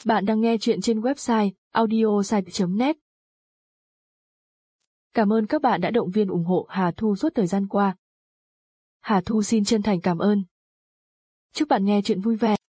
Bạn đang nghe chuyện trên website audiosite.net. Cảm ơn các bạn đã động viên ủng hộ Hà Thu suốt thời gian qua. Hà Thu xin chân thành cảm ơn. Chúc bạn nghe chuyện vui vẻ.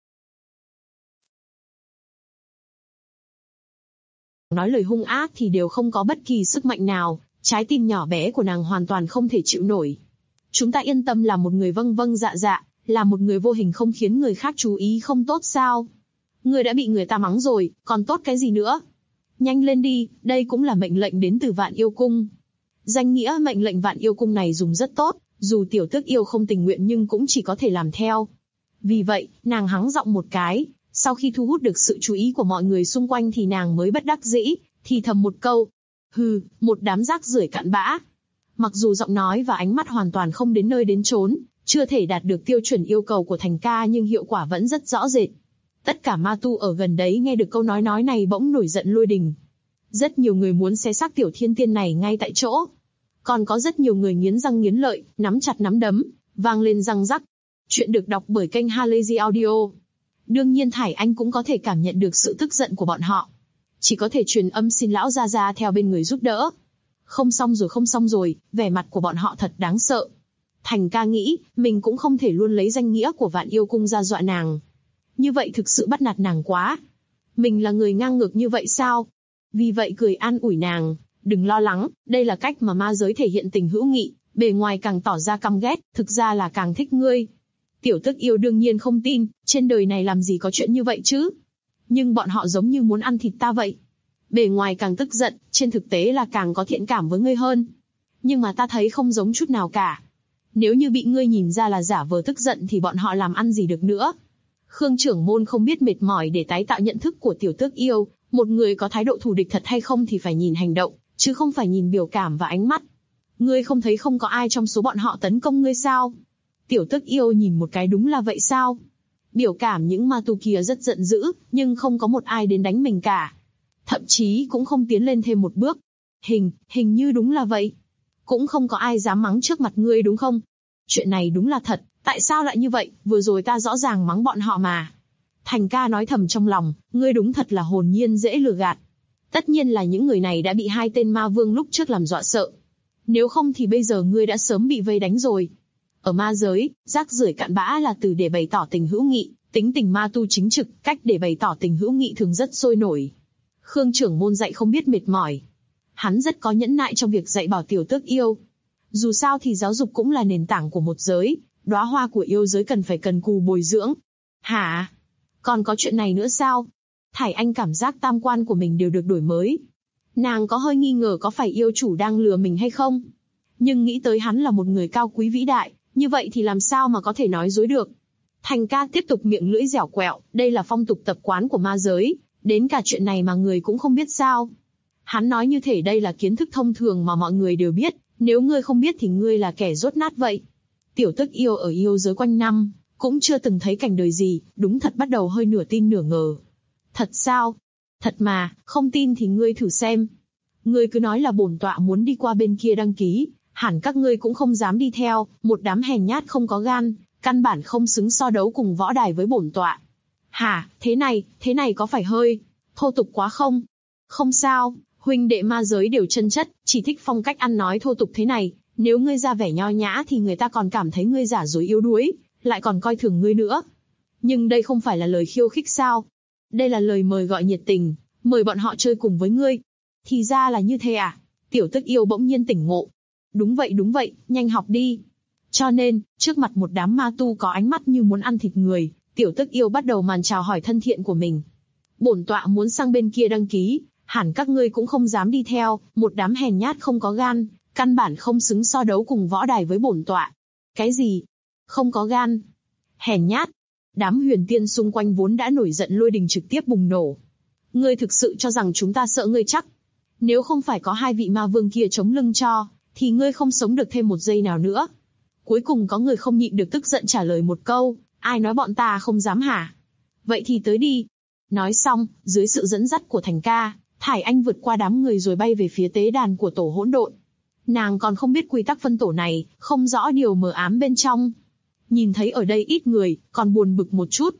Nói lời hung ác thì đều không có bất kỳ sức mạnh nào, trái tim nhỏ bé của nàng hoàn toàn không thể chịu nổi. Chúng ta yên tâm là một người vâng vâng dạ dạ, là một người vô hình không khiến người khác chú ý không tốt sao? Ngươi đã bị người ta mắng rồi, còn tốt cái gì nữa? Nhanh lên đi, đây cũng là mệnh lệnh đến từ Vạn Yêu Cung. Danh nghĩa mệnh lệnh Vạn Yêu Cung này dùng rất tốt, dù tiểu tước yêu không tình nguyện nhưng cũng chỉ có thể làm theo. Vì vậy, nàng hắng giọng một cái, sau khi thu hút được sự chú ý của mọi người xung quanh thì nàng mới bất đắc dĩ, thì thầm một câu. Hừ, một đám rác rưởi cặn bã. Mặc dù giọng nói và ánh mắt hoàn toàn không đến nơi đến chốn, chưa thể đạt được tiêu chuẩn yêu cầu của Thành ca nhưng hiệu quả vẫn rất rõ rệt. Tất cả ma tu ở gần đấy nghe được câu nói này bỗng nổi giận lôi đình. Rất nhiều người muốn xé xác tiểu thiên tiên này ngay tại chỗ. Còn có rất nhiều người nghiến răng nghiến lợi, nắm chặt nắm đấm, vang lên răng rắc. Chuyện được đọc bởi kênh Halazy Audio. Đương nhiên Thải Anh cũng có thể cảm nhận được sự tức giận của bọn họ. Chỉ có thể truyền âm xin lão gia gia theo bên người giúp đỡ. Không xong rồi, vẻ mặt của bọn họ thật đáng sợ. Thành ca nghĩ, mình cũng không thể luôn lấy danh nghĩa của Vạn Yêu Cung ra dọa nàng. Như vậy thực sự bắt nạt nàng quá. Mình là người ngang ngược như vậy sao? Vì vậy cười an ủi nàng, đừng lo lắng, đây là cách mà ma giới thể hiện tình hữu nghị, bề ngoài càng tỏ ra căm ghét, thực ra là càng thích ngươi. Tiểu tước yêu đương nhiên không tin, trên đời này làm gì có chuyện như vậy chứ? Nhưng bọn họ giống như muốn ăn thịt ta vậy. Bề ngoài càng tức giận, trên thực tế là càng có thiện cảm với ngươi hơn. Nhưng mà ta thấy không giống chút nào cả. Nếu như bị ngươi nhìn ra là giả vờ tức giận thì bọn họ làm ăn gì được nữa. Khương trưởng môn không biết mệt mỏi để tái tạo nhận thức của tiểu tước yêu, một người có thái độ thù địch thật hay không thì phải nhìn hành động, chứ không phải nhìn biểu cảm và ánh mắt. Ngươi không thấy không có ai trong số bọn họ tấn công ngươi sao? Tiểu tước yêu nhìn một cái đúng là vậy sao? Biểu cảm những ma tu kia rất giận dữ, nhưng không có một ai đến đánh mình cả. Thậm chí cũng không tiến lên thêm một bước. Hình như đúng là vậy. Cũng không có ai dám mắng trước mặt ngươi đúng không? Chuyện này đúng là thật, tại sao lại như vậy, vừa rồi ta rõ ràng mắng bọn họ mà. Thành ca nói thầm trong lòng, ngươi đúng thật là hồn nhiên dễ lừa gạt. Tất nhiên là những người này đã bị hai tên ma vương lúc trước làm dọa sợ. Nếu không thì bây giờ ngươi đã sớm bị vây đánh rồi. Ở ma giới, rác rưởi cặn bã là từ để bày tỏ tình hữu nghị, tính tình ma tu chính trực, cách để bày tỏ tình hữu nghị thường rất sôi nổi. Khương trưởng môn dạy không biết mệt mỏi. Hắn rất có nhẫn nại trong việc dạy bảo tiểu tước yêu. Dù sao thì giáo dục cũng là nền tảng của một giới, đóa hoa của yêu giới cần phải cần cù bồi dưỡng. Hả? Còn có chuyện này nữa sao? Thải Anh cảm giác tam quan của mình đều được đổi mới. Nàng có hơi nghi ngờ có phải yêu chủ đang lừa mình hay không? Nhưng nghĩ tới hắn là một người cao quý vĩ đại, như vậy thì làm sao mà có thể nói dối được? Thành ca tiếp tục miệng lưỡi dẻo quẹo, đây là phong tục tập quán của ma giới, đến cả chuyện này mà người cũng không biết sao? Hắn nói như thể đây là kiến thức thông thường mà mọi người đều biết, nếu ngươi không biết thì ngươi là kẻ dốt nát vậy. Tiểu tước yêu ở yêu giới quanh năm, cũng chưa từng thấy cảnh đời gì, đúng thật bắt đầu hơi nửa tin nửa ngờ. Thật sao? Thật mà, không tin thì ngươi thử xem. Ngươi cứ nói là bổn tọa muốn đi qua bên kia đăng ký, hẳn các ngươi cũng không dám đi theo, một đám hèn nhát không có gan, căn bản không xứng so đấu cùng võ đài với bổn tọa. Hả, thế này có phải hơi thô tục quá không? Không sao, huynh đệ ma giới đều chân chất, chỉ thích phong cách ăn nói thô tục thế này, nếu ngươi ra vẻ nho nhã thì người ta còn cảm thấy ngươi giả dối yếu đuối, lại còn coi thường ngươi nữa. Nhưng đây không phải là lời khiêu khích sao? Đây là lời mời gọi nhiệt tình, mời bọn họ chơi cùng với ngươi. Thì ra là như thế à? Tiểu tước yêu bỗng nhiên tỉnh ngộ. Đúng vậy, nhanh học đi. Cho nên, trước mặt một đám ma tu có ánh mắt như muốn ăn thịt người, tiểu tước yêu bắt đầu màn chào hỏi thân thiện của mình. Bổn tọa muốn sang bên kia đăng ký, hẳn các ngươi cũng không dám đi theo, một đám hèn nhát không có gan, căn bản không xứng so đấu cùng võ đài với bổn tọa. Cái gì? Không có gan? Hèn nhát? Đám huyền tiên xung quanh vốn đã nổi giận lôi đình trực tiếp bùng nổ. Ngươi thực sự cho rằng chúng ta sợ ngươi chắc? Nếu không phải có hai vị ma vương kia chống lưng cho, thì ngươi không sống được thêm một giây nào nữa. Cuối cùng có người không nhịn được tức giận trả lời một câu, ai nói bọn ta không dám hả? Vậy thì tới đi. Nói xong, dưới sự dẫn dắt của Thành ca, Thải Anh vượt qua đám người rồi bay về phía tế đàn của tổ hỗn độn. Nàng còn không biết quy tắc phân tổ này, không rõ điều mờ ám bên trong. Nhìn thấy ở đây ít người, còn buồn bực một chút.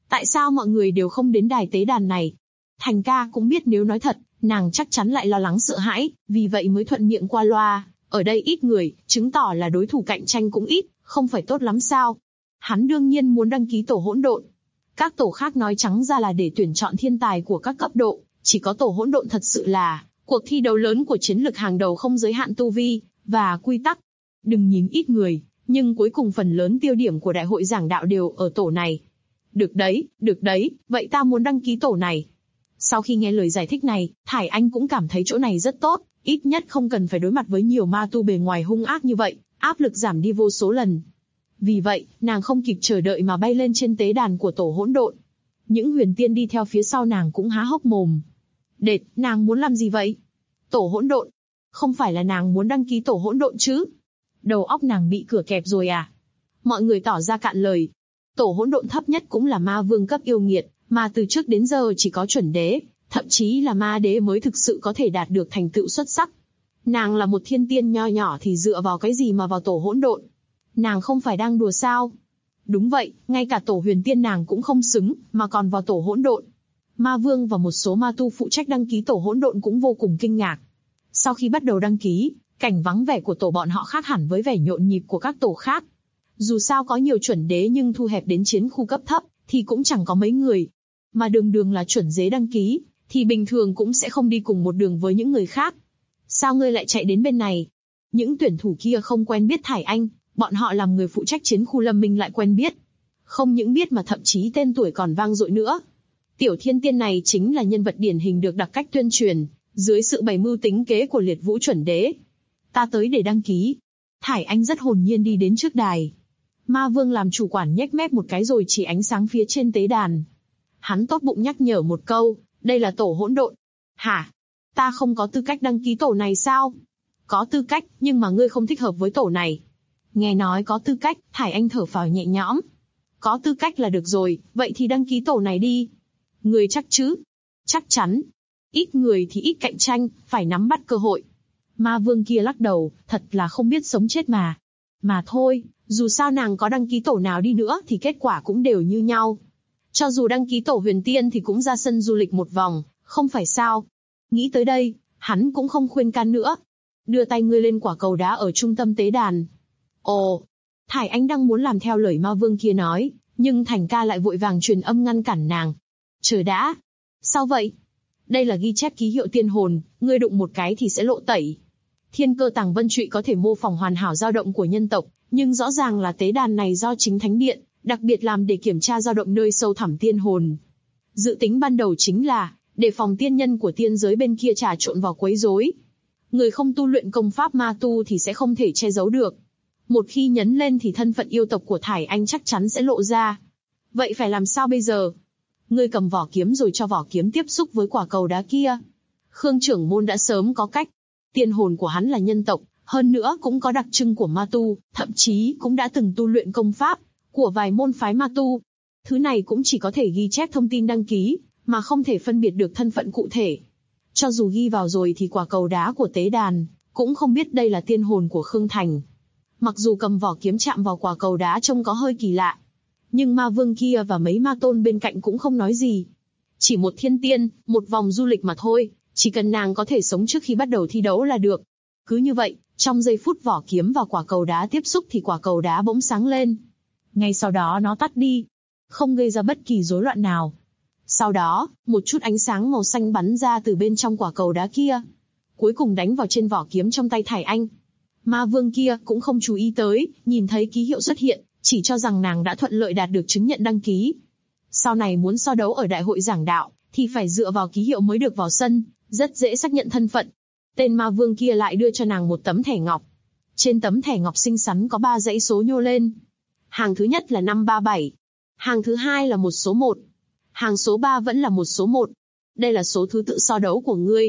Tại sao mọi người đều không đến đài tế đàn này? Thành ca cũng biết nếu nói thật, nàng chắc chắn lại lo lắng sợ hãi, vì vậy mới thuận miệng qua loa. Ở đây ít người, chứng tỏ là đối thủ cạnh tranh cũng ít, không phải tốt lắm sao? Hắn đương nhiên muốn đăng ký tổ hỗn độn. Các tổ khác nói trắng ra là để tuyển chọn thiên tài của các cấp độ, chỉ có tổ hỗn độn thật sự là cuộc thi đấu lớn của chiến lực hàng đầu không giới hạn tu vi và quy tắc. Đừng nhìn ít người, nhưng cuối cùng phần lớn tiêu điểm của đại hội giảng đạo đều ở tổ này. Được đấy, vậy ta muốn đăng ký tổ này. Sau khi nghe lời giải thích này, Thải Anh cũng cảm thấy chỗ này rất tốt, ít nhất không cần phải đối mặt với nhiều ma tu bề ngoài hung ác như vậy, áp lực giảm đi vô số lần. Vì vậy, nàng không kịp chờ đợi mà bay lên trên tế đàn của tổ hỗn độn. Những huyền tiên đi theo phía sau nàng cũng há hốc mồm. Đệt, nàng muốn làm gì vậy? Tổ hỗn độn? Không phải là nàng muốn đăng ký tổ hỗn độn chứ? Đầu óc nàng bị cửa kẹp rồi à? Mọi người tỏ ra cạn lời. Tổ hỗn độn thấp nhất cũng là ma vương cấp yêu nghiệt, mà từ trước đến giờ chỉ có chuẩn đế, thậm chí là ma đế mới thực sự có thể đạt được thành tựu xuất sắc. Nàng là một thiên tiên nho nhỏ thì dựa vào cái gì mà vào tổ hỗn độn? Nàng không phải đang đùa sao? Đúng vậy, ngay cả tổ huyền tiên nàng cũng không xứng, mà còn vào tổ hỗn độn. Ma vương và một số ma tu phụ trách đăng ký tổ hỗn độn cũng vô cùng kinh ngạc. Sau khi bắt đầu đăng ký, cảnh vắng vẻ của tổ bọn họ khác hẳn với vẻ nhộn nhịp của các tổ khác. Dù sao có nhiều chuẩn đế nhưng thu hẹp đến chiến khu cấp thấp, thì cũng chẳng có mấy người. Mà đường là chuẩn đế đăng ký, thì bình thường cũng sẽ không đi cùng một đường với những người khác. Sao ngươi lại chạy đến bên này? Những tuyển thủ kia không quen biết Thải Anh, bọn họ làm người phụ trách chiến khu Lâm Minh lại quen biết. Không những biết mà thậm chí tên tuổi còn vang dội nữa. Tiểu thiên tiên này chính là nhân vật điển hình được đặc cách tuyên truyền, dưới sự bày mưu tính kế của liệt vũ chuẩn đế. Ta tới để đăng ký. Thải Anh rất hồn nhiên đi đến trước đài. Ma vương làm chủ quản nhếch mép một cái rồi chỉ ánh sáng phía trên tế đàn. Hắn tốt bụng nhắc nhở một câu, đây là tổ hỗn độn. Hả? Ta không có tư cách đăng ký tổ này sao? Có tư cách, nhưng mà ngươi không thích hợp với tổ này. Nghe nói có tư cách, Thải Anh thở phào nhẹ nhõm. Có tư cách là được rồi, vậy thì đăng ký tổ này đi. Ngươi chắc chứ? Chắc chắn. Ít người thì ít cạnh tranh, phải nắm bắt cơ hội. Ma vương kia lắc đầu, thật là không biết sống chết mà. Mà thôi, dù sao nàng có đăng ký tổ nào đi nữa thì kết quả cũng đều như nhau. Cho dù đăng ký tổ huyền tiên thì cũng ra sân du lịch một vòng, không phải sao? Nghĩ tới đây, hắn cũng không khuyên can nữa. Đưa tay ngươi lên quả cầu đá ở trung tâm tế đàn. Ồ, Thải Anh đang muốn làm theo lời ma vương kia nói, nhưng Thành ca lại vội vàng truyền âm ngăn cản nàng. Chờ đã. Sao vậy? Đây là ghi chép ký hiệu tiên hồn, ngươi đụng một cái thì sẽ lộ tẩy. Thiên cơ tàng vân trụy có thể mô phỏng hoàn hảo dao động của nhân tộc, nhưng rõ ràng là tế đàn này do chính thánh điện, đặc biệt làm để kiểm tra dao động nơi sâu thẳm tiên hồn. Dự tính ban đầu chính là, để phòng tiên nhân của tiên giới bên kia trà trộn vào quấy rối. Người không tu luyện công pháp ma tu thì sẽ không thể che giấu được. Một khi nhấn lên thì thân phận yêu tộc của Thải Anh chắc chắn sẽ lộ ra. Vậy phải làm sao bây giờ? Ngươi cầm vỏ kiếm rồi cho vỏ kiếm tiếp xúc với quả cầu đá kia. Khương trưởng môn đã sớm có cách. Tiên hồn của hắn là nhân tộc, hơn nữa cũng có đặc trưng của ma tu, thậm chí cũng đã từng tu luyện công pháp của vài môn phái ma tu. Thứ này cũng chỉ có thể ghi chép thông tin đăng ký, mà không thể phân biệt được thân phận cụ thể. Cho dù ghi vào rồi thì quả cầu đá của tế đàn cũng không biết đây là tiên hồn của Khương Thành. Mặc dù cầm vỏ kiếm chạm vào quả cầu đá trông có hơi kỳ lạ, nhưng ma vương kia và mấy ma tôn bên cạnh cũng không nói gì. Chỉ một thiên tiên, một vòng du lịch mà thôi, chỉ cần nàng có thể sống trước khi bắt đầu thi đấu là được. Cứ như vậy, trong giây phút vỏ kiếm và quả cầu đá tiếp xúc thì quả cầu đá bỗng sáng lên. Ngay sau đó nó tắt đi, không gây ra bất kỳ rối loạn nào. Sau đó, một chút ánh sáng màu xanh bắn ra từ bên trong quả cầu đá kia, cuối cùng đánh vào trên vỏ kiếm trong tay Thải Anh. Ma vương kia cũng không chú ý tới, nhìn thấy ký hiệu xuất hiện, chỉ cho rằng nàng đã thuận lợi đạt được chứng nhận đăng ký. Sau này muốn so đấu ở đại hội giảng đạo, thì phải dựa vào ký hiệu mới được vào sân, rất dễ xác nhận thân phận. Tên ma vương kia lại đưa cho nàng một tấm thẻ ngọc. Trên tấm thẻ ngọc xinh xắn có 3 dãy số nhô lên. Hàng thứ nhất là 537. Hàng thứ hai là một số 1. Hàng số 3 vẫn là một số 1. Đây là số thứ tự so đấu của ngươi.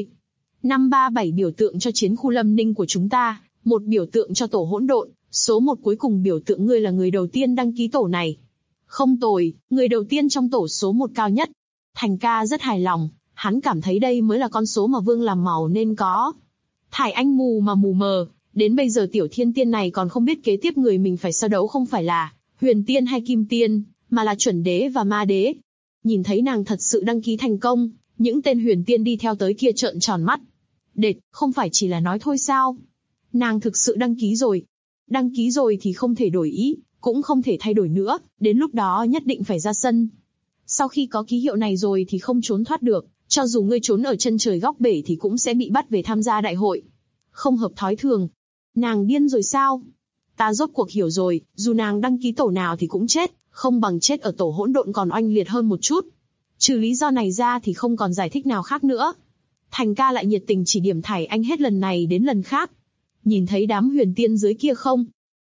537 biểu tượng cho chiến khu Lâm Ninh của chúng ta, một biểu tượng cho tổ hỗn độn, số 1 cuối cùng biểu tượng ngươi là người đầu tiên đăng ký tổ này. Không tồi, người đầu tiên trong tổ số 1 cao nhất. Thành ca rất hài lòng, hắn cảm thấy đây mới là con số mà vương làm màu nên có. Thải Anh mù mà mù mờ, đến bây giờ tiểu thiên tiên này còn không biết kế tiếp người mình phải so đấu không phải là huyền tiên hay kim tiên, mà là chuẩn đế và ma đế. Nhìn thấy nàng thật sự đăng ký thành công, những tên huyền tiên đi theo tới kia trợn tròn mắt. Đệt, không phải chỉ là nói thôi sao? Nàng thực sự đăng ký rồi. Đăng ký rồi thì không thể đổi ý, cũng không thể thay đổi nữa, đến lúc đó nhất định phải ra sân. Sau khi có ký hiệu này rồi thì không trốn thoát được, cho dù ngươi trốn ở chân trời góc bể thì cũng sẽ bị bắt về tham gia đại hội. Không hợp thói thường. Nàng điên rồi sao? Ta rốt cuộc hiểu rồi, dù nàng đăng ký tổ nào thì cũng chết, không bằng chết ở tổ hỗn độn còn oanh liệt hơn một chút. Trừ lý do này ra thì không còn giải thích nào khác nữa. Thành ca lại nhiệt tình chỉ điểm Thải Anh hết lần này đến lần khác. Nhìn thấy đám huyền tiên dưới kia không?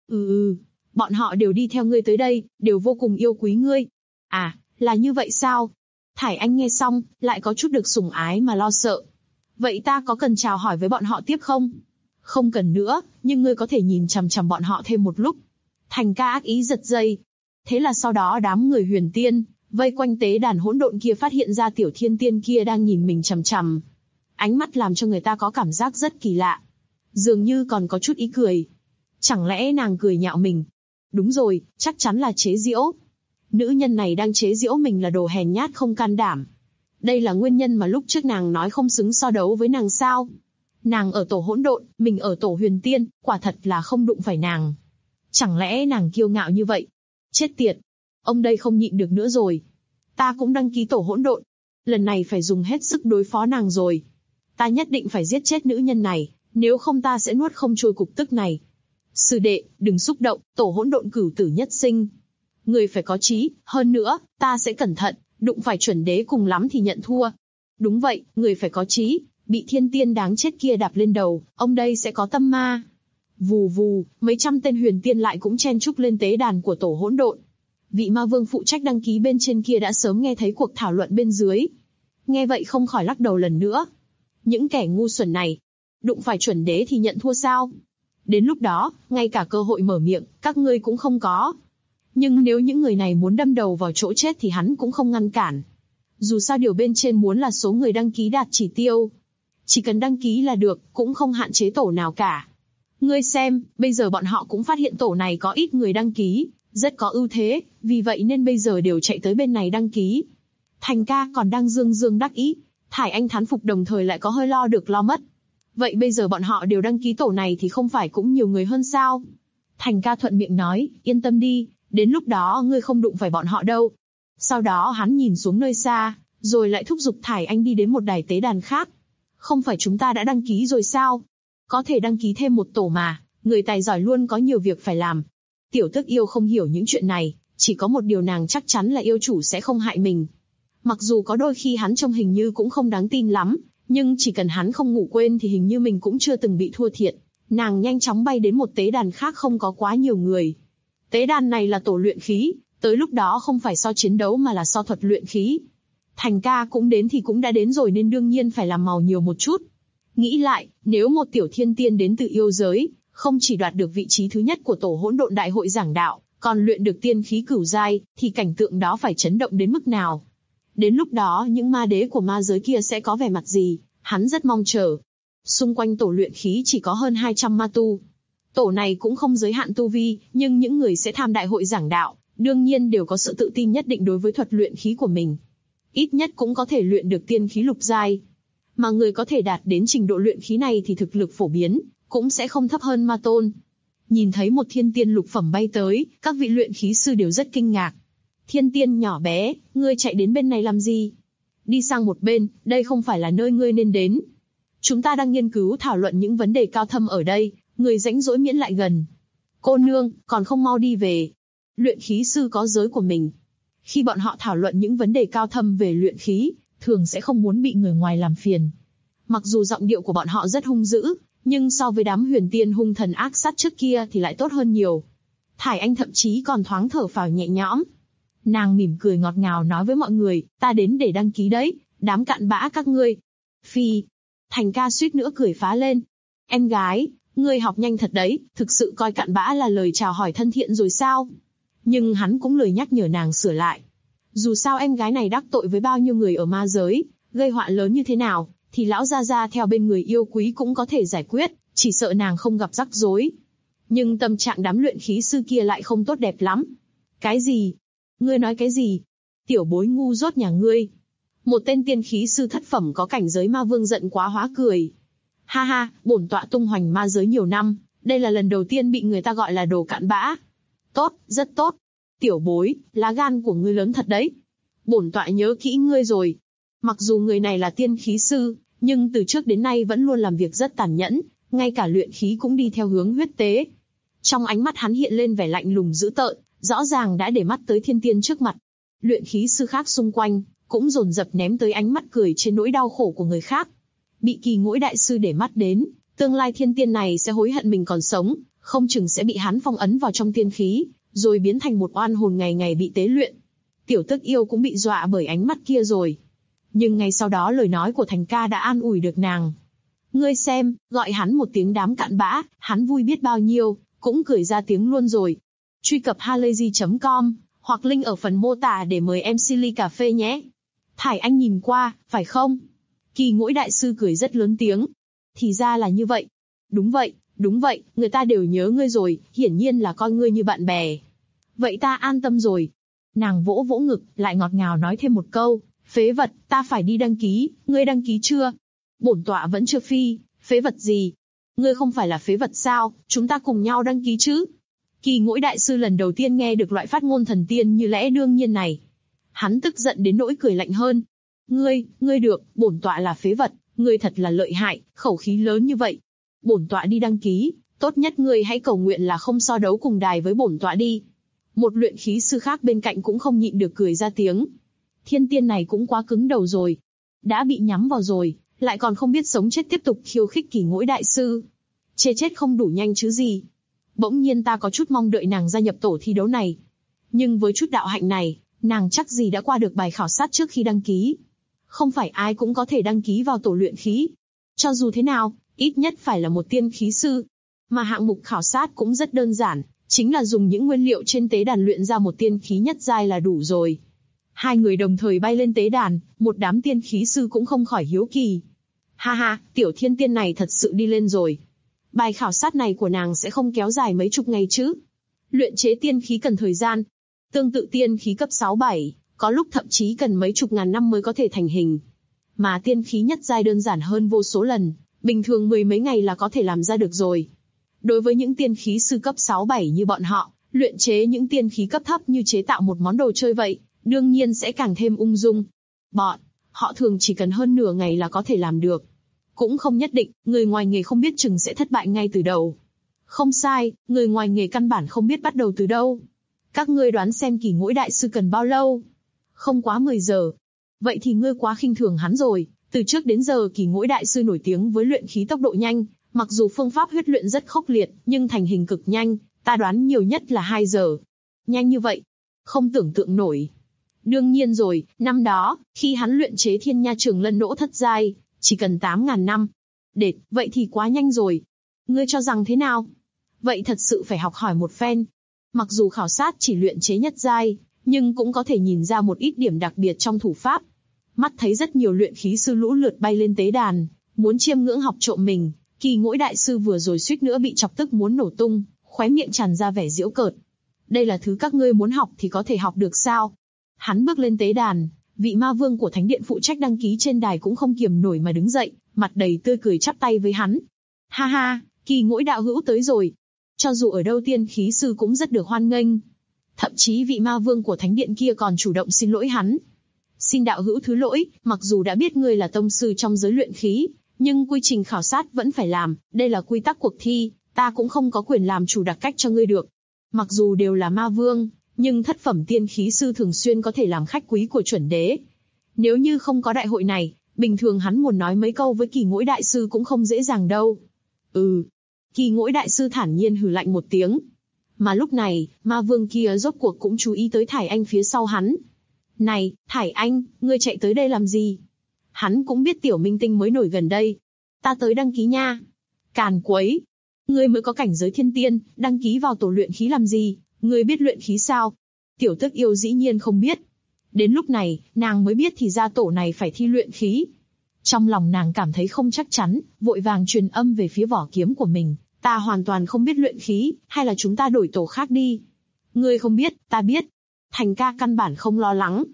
Bọn họ đều đi theo ngươi tới đây, đều vô cùng yêu quý ngươi. À, là như vậy sao? Thải Anh nghe xong, lại có chút được sủng ái mà lo sợ. Vậy ta có cần chào hỏi với bọn họ tiếp không? Không cần nữa, nhưng ngươi có thể nhìn chằm chằm bọn họ thêm một lúc. Thành ca ác ý giật dây. Thế là sau đó đám người huyền tiên, vây quanh tế đàn hỗn độn kia phát hiện ra tiểu thiên tiên kia đang nhìn mình chằm chằm. Ánh mắt làm cho người ta có cảm giác rất kỳ lạ. Dường như còn có chút ý cười. Chẳng lẽ nàng cười nhạo mình? Đúng rồi, chắc chắn là chế giễu. Nữ nhân này đang chế giễu mình là đồ hèn nhát không can đảm. Đây là nguyên nhân mà lúc trước nàng nói không xứng so đấu với nàng sao? Nàng ở tổ hỗn độn, mình ở tổ huyền tiên, quả thật là không đụng phải nàng. Chẳng lẽ nàng kiêu ngạo như vậy? Chết tiệt! Ông đây không nhịn được nữa rồi. Ta cũng đăng ký tổ hỗn độn. Lần này phải dùng hết sức đối phó nàng rồi. Ta nhất định phải giết chết nữ nhân này, nếu không ta sẽ nuốt không trôi cục tức này. Sư đệ, đừng xúc động, tổ hỗn độn cửu tử nhất sinh. Người phải có trí, hơn nữa, ta sẽ cẩn thận, đụng phải chuẩn đế cùng lắm thì nhận thua. Đúng vậy, người phải có trí, bị thiên tiên đáng chết kia đạp lên đầu, ông đây sẽ có tâm ma. Vù vù, mấy trăm tên huyền tiên lại cũng chen chúc lên tế đàn của tổ hỗn độn. Vị ma vương phụ trách đăng ký bên trên kia đã sớm nghe thấy cuộc thảo luận bên dưới. Nghe vậy không khỏi lắc đầu lần nữa. Những kẻ ngu xuẩn này, đụng phải chuẩn đế thì nhận thua sao? Đến lúc đó, ngay cả cơ hội mở miệng, các ngươi cũng không có. Nhưng nếu những người này muốn đâm đầu vào chỗ chết thì hắn cũng không ngăn cản. Dù sao điều bên trên muốn là số người đăng ký đạt chỉ tiêu. Chỉ cần đăng ký là được, cũng không hạn chế tổ nào cả. Ngươi xem, bây giờ bọn họ cũng phát hiện tổ này có ít người đăng ký, rất có ưu thế, vì vậy nên bây giờ đều chạy tới bên này đăng ký. Thành ca còn đang dương dương đắc ý, Thải Anh thán phục đồng thời lại có hơi lo được lo mất. Vậy bây giờ bọn họ đều đăng ký tổ này thì không phải cũng nhiều người hơn sao? Thành ca thuận miệng nói, yên tâm đi, đến lúc đó ngươi không đụng phải bọn họ đâu. Sau đó hắn nhìn xuống nơi xa, rồi lại thúc giục Thải Anh đi đến một đài tế đàn khác. Không phải chúng ta đã đăng ký rồi sao? Có thể đăng ký thêm một tổ mà, người tài giỏi luôn có nhiều việc phải làm. Tiểu Tức Yêu không hiểu những chuyện này, chỉ có một điều nàng chắc chắn là yêu chủ sẽ không hại mình. Mặc dù có đôi khi hắn trông hình như cũng không đáng tin lắm, nhưng chỉ cần hắn không ngủ quên thì hình như mình cũng chưa từng bị thua thiệt. Nàng nhanh chóng bay đến một tế đàn khác không có quá nhiều người. Tế đàn này là tổ luyện khí, tới lúc đó không phải so chiến đấu mà là so thuật luyện khí. Thành ca cũng đến thì cũng đã đến rồi nên đương nhiên phải làm màu nhiều một chút. Nghĩ lại, nếu một tiểu thiên tiên đến từ yêu giới, không chỉ đoạt được vị trí thứ nhất của tổ hỗn độn đại hội giảng đạo, còn luyện được tiên khí cửu giai, thì cảnh tượng đó phải chấn động đến mức nào? Đến lúc đó những ma đế của ma giới kia sẽ có vẻ mặt gì, hắn rất mong chờ. Xung quanh tổ luyện khí chỉ có hơn 200 ma tu. Tổ này cũng không giới hạn tu vi, nhưng những người sẽ tham đại hội giảng đạo, đương nhiên đều có sự tự tin nhất định đối với thuật luyện khí của mình. Ít nhất cũng có thể luyện được tiên khí lục giai. Mà người có thể đạt đến trình độ luyện khí này thì thực lực phổ biến, cũng sẽ không thấp hơn ma tôn. Nhìn thấy một thiên tiên lục phẩm bay tới, các vị luyện khí sư đều rất kinh ngạc. Thiên tiên nhỏ bé, ngươi chạy đến bên này làm gì? Đi sang một bên, đây không phải là nơi ngươi nên đến. Chúng ta đang nghiên cứu thảo luận những vấn đề cao thâm ở đây, người rãnh rỗi miễn lại gần. Cô nương, còn không mau đi về. Luyện khí sư có giới của mình. Khi bọn họ thảo luận những vấn đề cao thâm về luyện khí, thường sẽ không muốn bị người ngoài làm phiền. Mặc dù giọng điệu của bọn họ rất hung dữ, nhưng so với đám huyền tiên hung thần ác sát trước kia thì lại tốt hơn nhiều. Thải Anh thậm chí còn thoáng thở phào nhẹ nhõm. Nàng mỉm cười ngọt ngào nói với mọi người, ta đến để đăng ký đấy, đám cặn bã các ngươi. Phi. Thành ca suýt nữa cười phá lên. Em gái, ngươi học nhanh thật đấy, thực sự coi cặn bã là lời chào hỏi thân thiện rồi sao? Nhưng hắn cũng lời nhắc nhở nàng sửa lại. Dù sao em gái này đắc tội với bao nhiêu người ở ma giới, gây họa lớn như thế nào, thì lão gia gia theo bên người yêu quý cũng có thể giải quyết, chỉ sợ nàng không gặp rắc rối. Nhưng tâm trạng đám luyện khí sư kia lại không tốt đẹp lắm. Cái gì? Ngươi nói cái gì? Tiểu bối ngu dốt nhà ngươi. Một tên tiên khí sư thất phẩm có cảnh giới ma vương giận quá hóa cười. Ha ha, bổn tọa tung hoành ma giới nhiều năm, đây là lần đầu tiên bị người ta gọi là đồ cặn bã. Tốt, rất tốt. Tiểu bối, lá gan của ngươi lớn thật đấy. Bổn tọa nhớ kỹ ngươi rồi. Mặc dù người này là tiên khí sư, nhưng từ trước đến nay vẫn luôn làm việc rất tàn nhẫn, ngay cả luyện khí cũng đi theo hướng huyết tế. Trong ánh mắt hắn hiện lên vẻ lạnh lùng dữ tợn, rõ ràng đã để mắt tới thiên tiên trước mặt. Luyện khí sư khác xung quanh, cũng dồn dập ném tới ánh mắt cười trên nỗi đau khổ của người khác. Bị Kỳ Ngũi đại sư để mắt đến, tương lai thiên tiên này sẽ hối hận mình còn sống, không chừng sẽ bị hắn phong ấn vào trong tiên khí, rồi biến thành một oan hồn ngày ngày bị tế luyện. Tiểu Tức Yêu cũng bị dọa bởi ánh mắt kia rồi. Nhưng ngay sau đó lời nói của Thành ca đã an ủi được nàng. Ngươi xem, gọi hắn một tiếng đám cặn bã, hắn vui biết bao nhiêu, cũng cười ra tiếng luôn rồi. Truy cập halayzi.com, hoặc link ở phần mô tả để mời em Silly cà phê nhé. Thải Anh nhìn qua, phải không? Kỳ Ngũi đại sư cười rất lớn tiếng. Thì ra là như vậy. Đúng vậy, người ta đều nhớ ngươi rồi, hiển nhiên là coi ngươi như bạn bè. Vậy ta an tâm rồi. Nàng vỗ vỗ ngực, lại ngọt ngào nói thêm một câu. Phế vật, ta phải đi đăng ký, ngươi đăng ký chưa? Bổn tọa vẫn chưa phi, phế vật gì? Ngươi không phải là phế vật sao, chúng ta cùng nhau đăng ký chứ? Kỳ Ngũi đại sư lần đầu tiên nghe được loại phát ngôn thần tiên như lẽ đương nhiên này. Hắn tức giận đến nỗi cười lạnh hơn. Ngươi được, bổn tọa là phế vật, ngươi thật là lợi hại, khẩu khí lớn như vậy. Bổn tọa đi đăng ký, tốt nhất ngươi hãy cầu nguyện là không so đấu cùng đài với bổn tọa đi. Một luyện khí sư khác bên cạnh cũng không nhịn được cười ra tiếng. Thiên tiên này cũng quá cứng đầu rồi. Đã bị nhắm vào rồi, lại còn không biết sống chết tiếp tục khiêu khích Kỳ Ngũi đại sư. Chê chết không đủ nhanh chứ gì. Bỗng nhiên ta có chút mong đợi nàng gia nhập tổ thi đấu này. Nhưng với chút đạo hạnh này, nàng chắc gì đã qua được bài khảo sát trước khi đăng ký. Không phải ai cũng có thể đăng ký vào tổ luyện khí. Cho dù thế nào, ít nhất phải là một tiên khí sư. Mà hạng mục khảo sát cũng rất đơn giản, chính là dùng những nguyên liệu trên tế đàn luyện ra một tiên khí nhất giai là đủ rồi. Hai người đồng thời bay lên tế đàn, một đám tiên khí sư cũng không khỏi hiếu kỳ. Ha ha, tiểu thiên tiên này thật sự đi lên rồi. Bài khảo sát này của nàng sẽ không kéo dài mấy chục ngày chứ. Luyện chế tiên khí cần thời gian. Tương tự tiên khí cấp 6-7, có lúc thậm chí cần mấy chục ngàn năm mới có thể thành hình. Mà tiên khí nhất giai đơn giản hơn vô số lần, bình thường mười mấy ngày là có thể làm ra được rồi. Đối với những tiên khí sư cấp 6-7 như bọn họ, luyện chế những tiên khí cấp thấp như chế tạo một món đồ chơi vậy, đương nhiên sẽ càng thêm ung dung. Bọn họ thường chỉ cần hơn nửa ngày là có thể làm được. Cũng không nhất định, người ngoài nghề không biết chừng sẽ thất bại ngay từ đầu. Không sai, người ngoài nghề căn bản không biết bắt đầu từ đâu. Các ngươi đoán xem Kỳ Ngũi đại sư cần bao lâu? Không quá 10 giờ. Vậy thì ngươi quá khinh thường hắn rồi. Từ trước đến giờ Kỳ Ngũi đại sư nổi tiếng với luyện khí tốc độ nhanh, mặc dù phương pháp huyết luyện rất khốc liệt, nhưng thành hình cực nhanh, ta đoán nhiều nhất là 2 giờ. Nhanh như vậy? Không tưởng tượng nổi. Đương nhiên rồi, năm đó, khi hắn luyện chế Thiên Nha Trường Lân Nỗ thất giai, chỉ cần 8.000 năm. Đệt, vậy thì quá nhanh rồi. Ngươi cho rằng thế nào? Vậy thật sự phải học hỏi một phen. Mặc dù khảo sát chỉ luyện chế nhất giai, nhưng cũng có thể nhìn ra một ít điểm đặc biệt trong thủ pháp. Mắt thấy rất nhiều luyện khí sư lũ lượt bay lên tế đàn, muốn chiêm ngưỡng học trộm mình, Kỳ Ngũi đại sư vừa rồi suýt nữa bị chọc tức muốn nổ tung, khóe miệng tràn ra vẻ giễu cợt. Đây là thứ các ngươi muốn học thì có thể học được sao? Hắn bước lên tế đàn, vị ma vương của thánh điện phụ trách đăng ký trên đài cũng không kiềm nổi mà đứng dậy, mặt đầy tươi cười chắp tay với hắn. Ha ha, Kỳ Ngũi đạo hữu tới rồi. Cho dù ở đâu tiên khí sư cũng rất được hoan nghênh. Thậm chí vị ma vương của thánh điện kia còn chủ động xin lỗi hắn. Xin đạo hữu thứ lỗi, mặc dù đã biết ngươi là tông sư trong giới luyện khí, nhưng quy trình khảo sát vẫn phải làm, đây là quy tắc cuộc thi, ta cũng không có quyền làm chủ đặc cách cho ngươi được. Mặc dù đều là ma vương, nhưng thất phẩm tiên khí sư thường xuyên có thể làm khách quý của chuẩn đế. Nếu như không có đại hội này, bình thường hắn muốn nói mấy câu với Kỳ Ngũi đại sư cũng không dễ dàng đâu. Kỳ Ngũi đại sư thản nhiên hừ lạnh một tiếng. Mà lúc này, ma vương kia rốt cuộc cũng chú ý tới Thải Anh phía sau hắn. Này, Thải Anh, ngươi chạy tới đây làm gì? Hắn cũng biết tiểu minh tinh mới nổi gần đây. Ta tới đăng ký nha. Càn quấy. Ngươi mới có cảnh giới thiên tiên, đăng ký vào tổ luyện khí làm gì? Ngươi biết luyện khí sao? Tiểu Tức Yêu dĩ nhiên không biết. Đến lúc này, nàng mới biết thì ra tổ này phải thi luyện khí. Trong lòng nàng cảm thấy không chắc chắn, vội vàng truyền âm về phía vỏ kiếm của mình. Ta hoàn toàn không biết luyện khí, hay là chúng ta đổi tổ khác đi? Ngươi không biết, ta biết. Thành ca căn bản không lo lắng.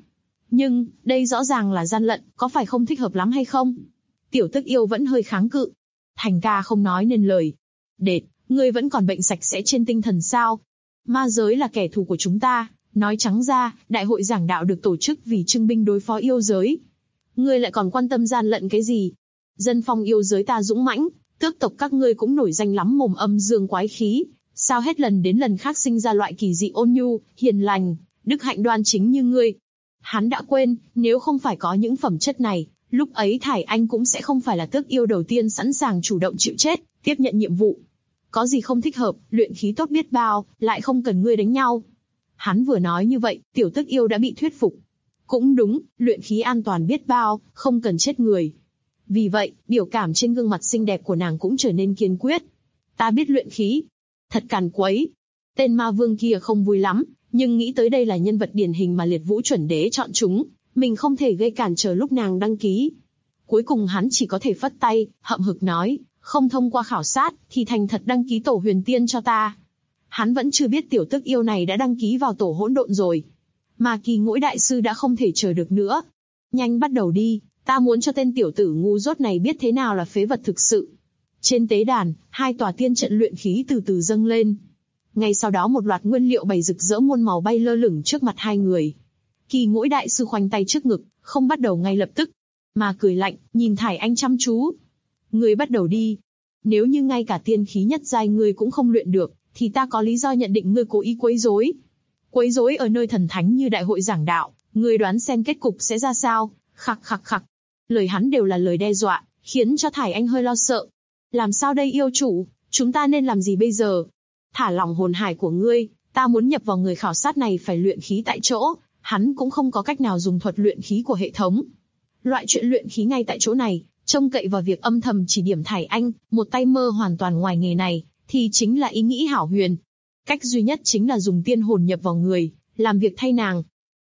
Nhưng, đây rõ ràng là gian lận, có phải không thích hợp lắm hay không? Tiểu Tức Yêu vẫn hơi kháng cự. Thành ca không nói nên lời. Đệt, ngươi vẫn còn bệnh sạch sẽ trên tinh thần sao? Ma giới là kẻ thù của chúng ta, nói trắng ra, đại hội giảng đạo được tổ chức vì trưng binh đối phó yêu giới. Ngươi lại còn quan tâm gian lận cái gì? Dân phong yêu giới ta dũng mãnh, tước tộc các ngươi cũng nổi danh lắm mồm âm dương quái khí, sao hết lần đến lần khác sinh ra loại kỳ dị ôn nhu, hiền lành, đức hạnh đoan chính như ngươi. Hắn đã quên, nếu không phải có những phẩm chất này, lúc ấy Thải Anh cũng sẽ không phải là tước yêu đầu tiên sẵn sàng chủ động chịu chết, tiếp nhận nhiệm vụ. Có gì không thích hợp, luyện khí tốt biết bao, lại không cần ngươi đánh nhau. Hắn vừa nói như vậy, Tiểu Tức Yêu đã bị thuyết phục. Cũng đúng, luyện khí an toàn biết bao, không cần chết người. Vì vậy, biểu cảm trên gương mặt xinh đẹp của nàng cũng trở nên kiên quyết. Ta biết luyện khí. Thật càn quấy. Tên ma vương kia không vui lắm, nhưng nghĩ tới đây là nhân vật điển hình mà Liệt Vũ chuẩn đế chọn chúng, mình không thể gây cản trở lúc nàng đăng ký. Cuối cùng hắn chỉ có thể phất tay, hậm hực nói, không thông qua khảo sát, thì thành thật đăng ký tổ huyền tiên cho ta. Hắn vẫn chưa biết Tiểu Tức Yêu này đã đăng ký vào tổ hỗn độn rồi. Mà Kỳ Ngũi đại sư đã không thể chờ được nữa. Nhanh bắt đầu đi, ta muốn cho tên tiểu tử ngu dốt này biết thế nào là phế vật thực sự. Trên tế đàn, hai tòa tiên trận luyện khí từ từ dâng lên. Ngay sau đó một loạt nguyên liệu bày rực rỡ muôn màu bay lơ lửng trước mặt hai người. Kỳ Ngũi đại sư khoanh tay trước ngực, không bắt đầu ngay lập tức, mà cười lạnh, nhìn Thải Anh chăm chú. Ngươi bắt đầu đi. Nếu như ngay cả tiên khí nhất giai ngươi cũng không luyện được, thì ta có lý do nhận định ngươi cố ý quấy rối. Quấy rối ở nơi thần thánh như đại hội giảng đạo, ngươi đoán xem kết cục sẽ ra sao? Khặc khặc khặc. Lời hắn đều là lời đe dọa, khiến cho Thải Anh hơi lo sợ. Làm sao đây yêu chủ, chúng ta nên làm gì bây giờ? Thả lỏng hồn hải của ngươi, ta muốn nhập vào người khảo sát này phải luyện khí tại chỗ, hắn cũng không có cách nào dùng thuật luyện khí của hệ thống. Loại chuyện luyện khí ngay tại chỗ này, trông cậy vào việc âm thầm chỉ điểm Thải Anh, một tay mơ hoàn toàn ngoài nghề này, thì chính là ý nghĩ hão huyền. Cách duy nhất chính là dùng tiên hồn nhập vào người, làm việc thay nàng.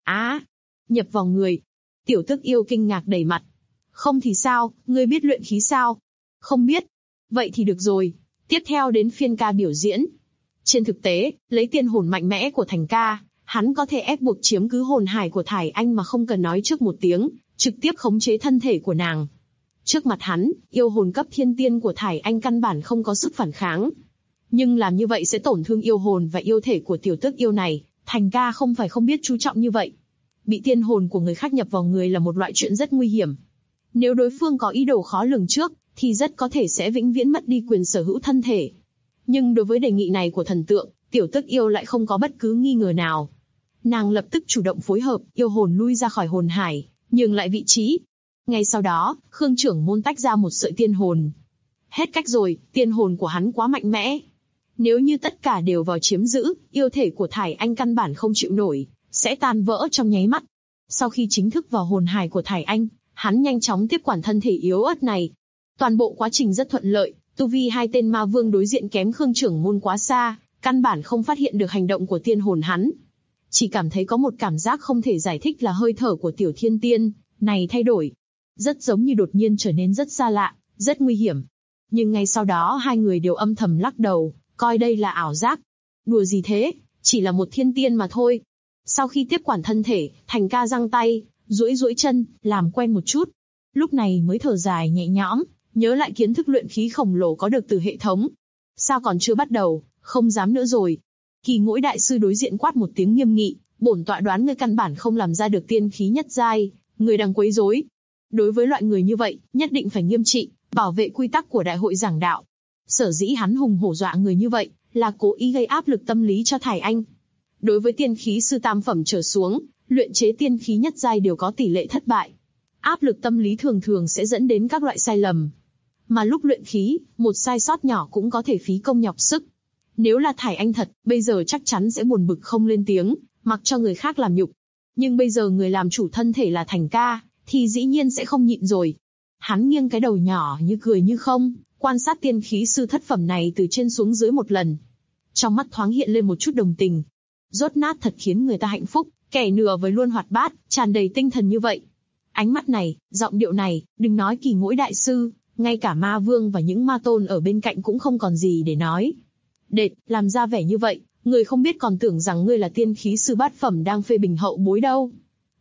Nhập vào người. Tiểu Tức Yêu kinh ngạc đầy mặt. Không thì sao, ngươi biết luyện khí sao? Không biết. Vậy thì được rồi. Tiếp theo đến phiên ca biểu diễn. Trên thực tế, lấy tiên hồn mạnh mẽ của Thành ca, hắn có thể ép buộc chiếm cứ hồn hải của Thải Anh mà không cần nói trước một tiếng, trực tiếp khống chế thân thể của nàng. Trước mặt hắn, yêu hồn cấp thiên tiên của Thải Anh căn bản không có sức phản kháng. Nhưng làm như vậy sẽ tổn thương yêu hồn và yêu thể của Tiểu Tức Yêu này, Thành ca không phải không biết chú trọng như vậy. Bị tiên hồn của người khác nhập vào người là một loại chuyện rất nguy hiểm. Nếu đối phương có ý đồ khó lường trước, thì rất có thể sẽ vĩnh viễn mất đi quyền sở hữu thân thể. Nhưng đối với đề nghị này của thần tượng, Tiểu Tức Yêu lại không có bất cứ nghi ngờ nào. Nàng lập tức chủ động phối hợp, yêu hồn lui ra khỏi hồn hải, nhường lại vị trí. Ngay sau đó, Khương trưởng môn tách ra một sợi tiên hồn. Hết cách rồi, tiên hồn của hắn quá mạnh mẽ. Nếu như tất cả đều vào chiếm giữ, yêu thể của Thải Anh căn bản không chịu nổi, sẽ tan vỡ trong nháy mắt. Sau khi chính thức vào hồn hải của Thải Anh, hắn nhanh chóng tiếp quản thân thể yếu ớt này. Toàn bộ quá trình rất thuận lợi, tu vi hai tên ma vương đối diện kém Khương trưởng môn quá xa, căn bản không phát hiện được hành động của tiên hồn hắn. Chỉ cảm thấy có một cảm giác không thể giải thích là hơi thở của tiểu thiên tiên này thay đổi. Rất giống như đột nhiên trở nên rất xa lạ, rất nguy hiểm. Nhưng ngay sau đó hai người đều âm thầm lắc đầu, coi đây là ảo giác. Đùa gì thế, chỉ là một thiên tiên mà thôi. Sau khi tiếp quản thân thể, Thành ca giang tay, duỗi chân, làm quen một chút. Lúc này mới thở dài nhẹ nhõm, nhớ lại kiến thức luyện khí khổng lồ có được từ hệ thống. Sao còn chưa bắt đầu, không dám nữa rồi. Kỳ Ngũi đại sư đối diện quát một tiếng nghiêm nghị, bổn tọa đoán ngươi căn bản không làm ra được tiên khí nhất giai, ngươi đang quấy rối. Đối với loại người như vậy, nhất định phải nghiêm trị, bảo vệ quy tắc của đại hội giảng đạo. Sở dĩ hắn hùng hổ dọa người như vậy, là cố ý gây áp lực tâm lý cho Thải Anh. Đối với tiên khí sư tam phẩm trở xuống, luyện chế tiên khí nhất giai đều có tỷ lệ thất bại. Áp lực tâm lý thường thường sẽ dẫn đến các loại sai lầm. Mà lúc luyện khí, một sai sót nhỏ cũng có thể phí công nhọc sức. Nếu là Thải Anh thật, bây giờ chắc chắn sẽ buồn bực không lên tiếng, mặc cho người khác làm nhục. Nhưng bây giờ người làm chủ thân thể là Thành ca, thì dĩ nhiên sẽ không nhịn rồi. Hắn nghiêng cái đầu nhỏ như cười như không, quan sát tiên khí sư thất phẩm này từ trên xuống dưới một lần. Trong mắt thoáng hiện lên một chút đồng tình. Rốt nát thật khiến người ta hạnh phúc, kẻ nửa với luôn hoạt bát, tràn đầy tinh thần như vậy. Ánh mắt này, giọng điệu này, đừng nói Kỳ Ngũi đại sư, ngay cả ma vương và những ma tôn ở bên cạnh cũng không còn gì để nói. Đệt, làm ra vẻ như vậy, người không biết còn tưởng rằng ngươi là tiên khí sư bát phẩm đang phê bình hậu bối đâu.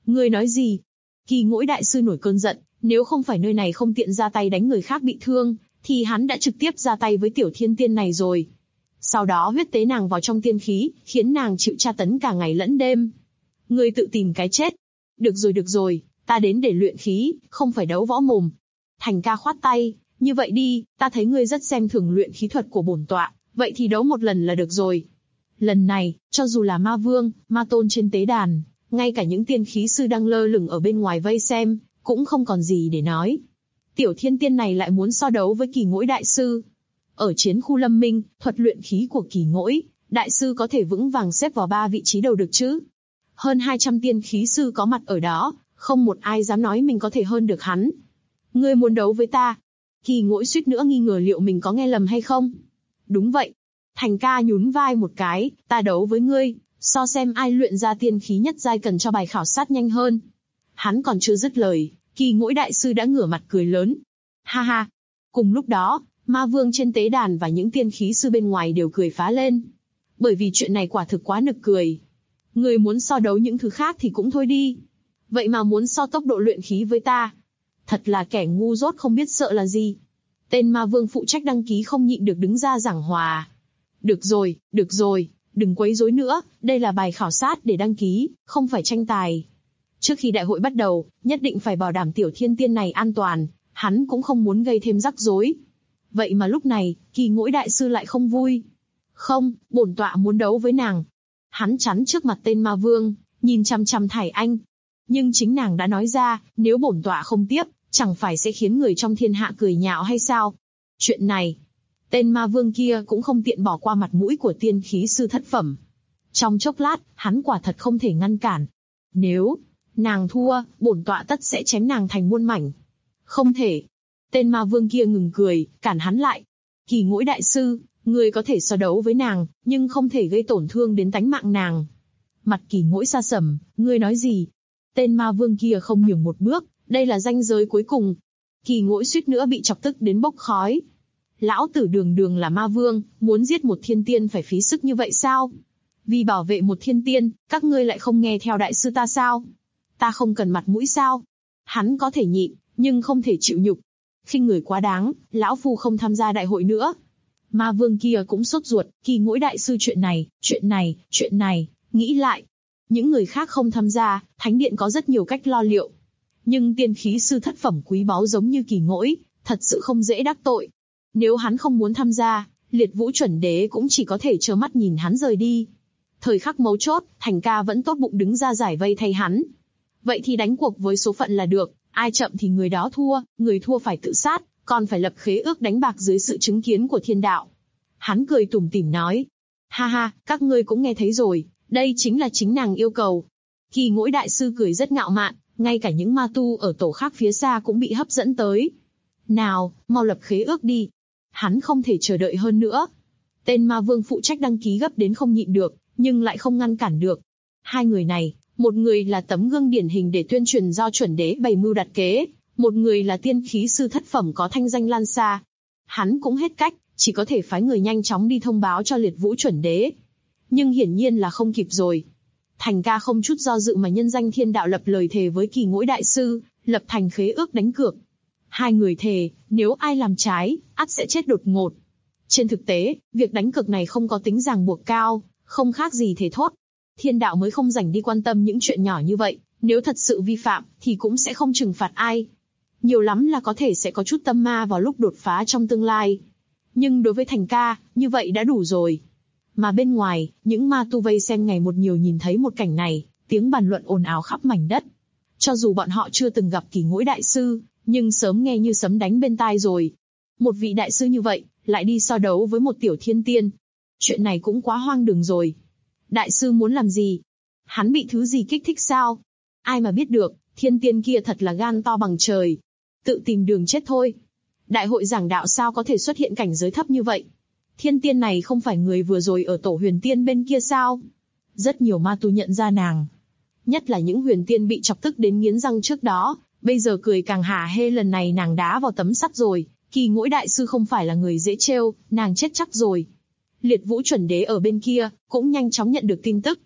Ngươi nói gì? Kỳ Ngỗi đại sư nổi cơn giận, nếu không phải nơi này không tiện ra tay đánh người khác bị thương, thì hắn đã trực tiếp ra tay với tiểu thiên tiên này rồi. Sau đó huyết tế nàng vào trong tiên khí, khiến nàng chịu tra tấn cả ngày lẫn đêm. Ngươi tự tìm cái chết. Được rồi, ta đến để luyện khí, không phải đấu võ mồm. Thành Ca khoát tay, như vậy đi, ta thấy ngươi rất xem thường luyện khí thuật của bổn tọa, vậy thì đấu một lần là được rồi. Lần này, cho dù là ma vương, ma tôn trên tế đàn, ngay cả những tiên khí sư đang lơ lửng ở bên ngoài vây xem, cũng không còn gì để nói. Tiểu thiên tiên này lại muốn so đấu với Kỳ Ngỗi đại sư. Ở chiến khu Lâm Minh, thuật luyện khí của Kỳ Ngỗi đại sư có thể vững vàng xếp vào 3 vị trí đầu được chứ? Hơn 200 tiên khí sư có mặt ở đó, không một ai dám nói mình có thể hơn được hắn. Ngươi muốn đấu với ta? Kỳ Ngỗi suýt nữa nghi ngờ liệu mình có nghe lầm hay không. Đúng vậy. Thành Ca nhún vai một cái, ta đấu với ngươi, so xem ai luyện ra tiên khí nhất giai cần cho bài khảo sát nhanh hơn. Hắn còn chưa dứt lời, Kỳ Ngỗi đại sư đã ngửa mặt cười lớn. Ha ha. Cùng lúc đó, ma vương trên tế đàn và những tiên khí sư bên ngoài đều cười phá lên. Bởi vì chuyện này quả thực quá nực cười. Ngươi muốn so đấu những thứ khác thì cũng thôi đi. Vậy mà muốn so tốc độ luyện khí với ta. Thật là kẻ ngu dốt không biết sợ là gì. Tên ma vương phụ trách đăng ký không nhịn được đứng ra giảng hòa. Được rồi, đừng quấy rối nữa, đây là bài khảo sát để đăng ký, không phải tranh tài. Trước khi đại hội bắt đầu, nhất định phải bảo đảm tiểu thiên tiên này an toàn, hắn cũng không muốn gây thêm rắc rối. Vậy mà lúc này, Kỳ Ngỗi đại sư lại không vui. Không, bổn tọa muốn đấu với nàng. Hắn chắn trước mặt tên ma vương, nhìn chằm chằm Thải Anh. Nhưng chính nàng đã nói ra, nếu bổn tọa không tiếp, chẳng phải sẽ khiến người trong thiên hạ cười nhạo hay sao? Chuyện này, tên ma vương kia cũng không tiện bỏ qua mặt mũi của tiên khí sư thất phẩm. Trong chốc lát, hắn quả thật không thể ngăn cản. Nếu nàng thua, bổn tọa tất sẽ chém nàng thành muôn mảnh. Không thể. Tên ma vương kia ngừng cười, cản hắn lại. Kỳ Ngỗi đại sư, ngươi có thể so đấu với nàng, nhưng không thể gây tổn thương đến tánh mạng nàng. Mặt Kỳ Ngỗi sa sầm, ngươi nói gì? Tên ma vương kia không nhường một bước, đây là ranh giới cuối cùng. Kỳ Ngỗi suýt nữa bị chọc tức đến bốc khói. Lão tử đường đường là ma vương, muốn giết một thiên tiên phải phí sức như vậy sao? Vì bảo vệ một thiên tiên, các ngươi lại không nghe theo đại sư ta sao? Ta không cần mặt mũi sao? Hắn có thể nhịn, nhưng không thể chịu nhục. Khinh người quá đáng, lão phu không tham gia đại hội nữa. Ma vương kia cũng sốt ruột, Kỳ Ngỗi đại sư chuyện này, nghĩ lại. Những người khác không tham gia, thánh điện có rất nhiều cách lo liệu. Nhưng tiên khí sư thất phẩm quý báu giống như Kỳ Ngỗi, thật sự không dễ đắc tội. Nếu hắn không muốn tham gia, Liệt Vũ chuẩn đế cũng chỉ có thể trơ mắt nhìn hắn rời đi. Thời khắc mấu chốt, Thành Ca vẫn tốt bụng đứng ra giải vây thay hắn. Vậy thì đánh cuộc với số phận là được, ai chậm thì người đó thua, người thua phải tự sát, còn phải lập khế ước đánh bạc dưới sự chứng kiến của thiên đạo. Hắn cười tủm tỉm nói. Ha ha, các ngươi cũng nghe thấy rồi, đây chính là chính nàng yêu cầu. Kỳ Ngỗi đại sư cười rất ngạo mạn, ngay cả những ma tu ở tổ khác phía xa cũng bị hấp dẫn tới. Nào, mau lập khế ước đi. Hắn không thể chờ đợi hơn nữa. Tên ma vương phụ trách đăng ký gấp đến không nhịn được, nhưng lại không ngăn cản được. Hai người này, một người là tấm gương điển hình để tuyên truyền do chuẩn đế bày mưu đặt kế, một người là tiên khí sư thất phẩm có thanh danh lan xa. Hắn cũng hết cách, chỉ có thể phái người nhanh chóng đi thông báo cho Liệt Vũ chuẩn đế. Nhưng hiển nhiên là không kịp rồi. Thành Ca không chút do dự mà nhân danh thiên đạo lập lời thề với Kỳ Ngỗi đại sư, lập thành khế ước đánh cược. Hai người thề, nếu ai làm trái, ắt sẽ chết đột ngột. Trên thực tế, việc đánh cược này không có tính ràng buộc cao, không khác gì thề thốt. Thiên đạo mới không rảnh đi quan tâm những chuyện nhỏ như vậy, nếu thật sự vi phạm, thì cũng sẽ không trừng phạt ai. Nhiều lắm là có thể sẽ có chút tâm ma vào lúc đột phá trong tương lai. Nhưng đối với Thành Ca, như vậy đã đủ rồi. Mà bên ngoài, những ma tu vây xem ngày một nhiều nhìn thấy một cảnh này, tiếng bàn luận ồn ào khắp mảnh đất. Cho dù bọn họ chưa từng gặp Kỳ Ngỗi đại sư, nhưng sớm nghe như sấm đánh bên tai rồi. Một vị đại sư như vậy, lại đi so đấu với một tiểu thiên tiên. Chuyện này cũng quá hoang đường rồi. Đại sư muốn làm gì? Hắn bị thứ gì kích thích sao? Ai mà biết được, thiên tiên kia thật là gan to bằng trời. Tự tìm đường chết thôi. Đại hội giảng đạo sao có thể xuất hiện cảnh giới thấp như vậy? Thiên tiên này không phải người vừa rồi ở tổ huyền tiên bên kia sao? Rất nhiều ma tu nhận ra nàng. Nhất là những huyền tiên bị chọc tức đến nghiến răng trước đó, bây giờ cười càng hả hê, lần này nàng đá vào tấm sắt rồi. Kỳ Ngỗi đại sư không phải là người dễ trêu, nàng chết chắc rồi. Liệt Vũ chuẩn đế ở bên kia, cũng nhanh chóng nhận được tin tức.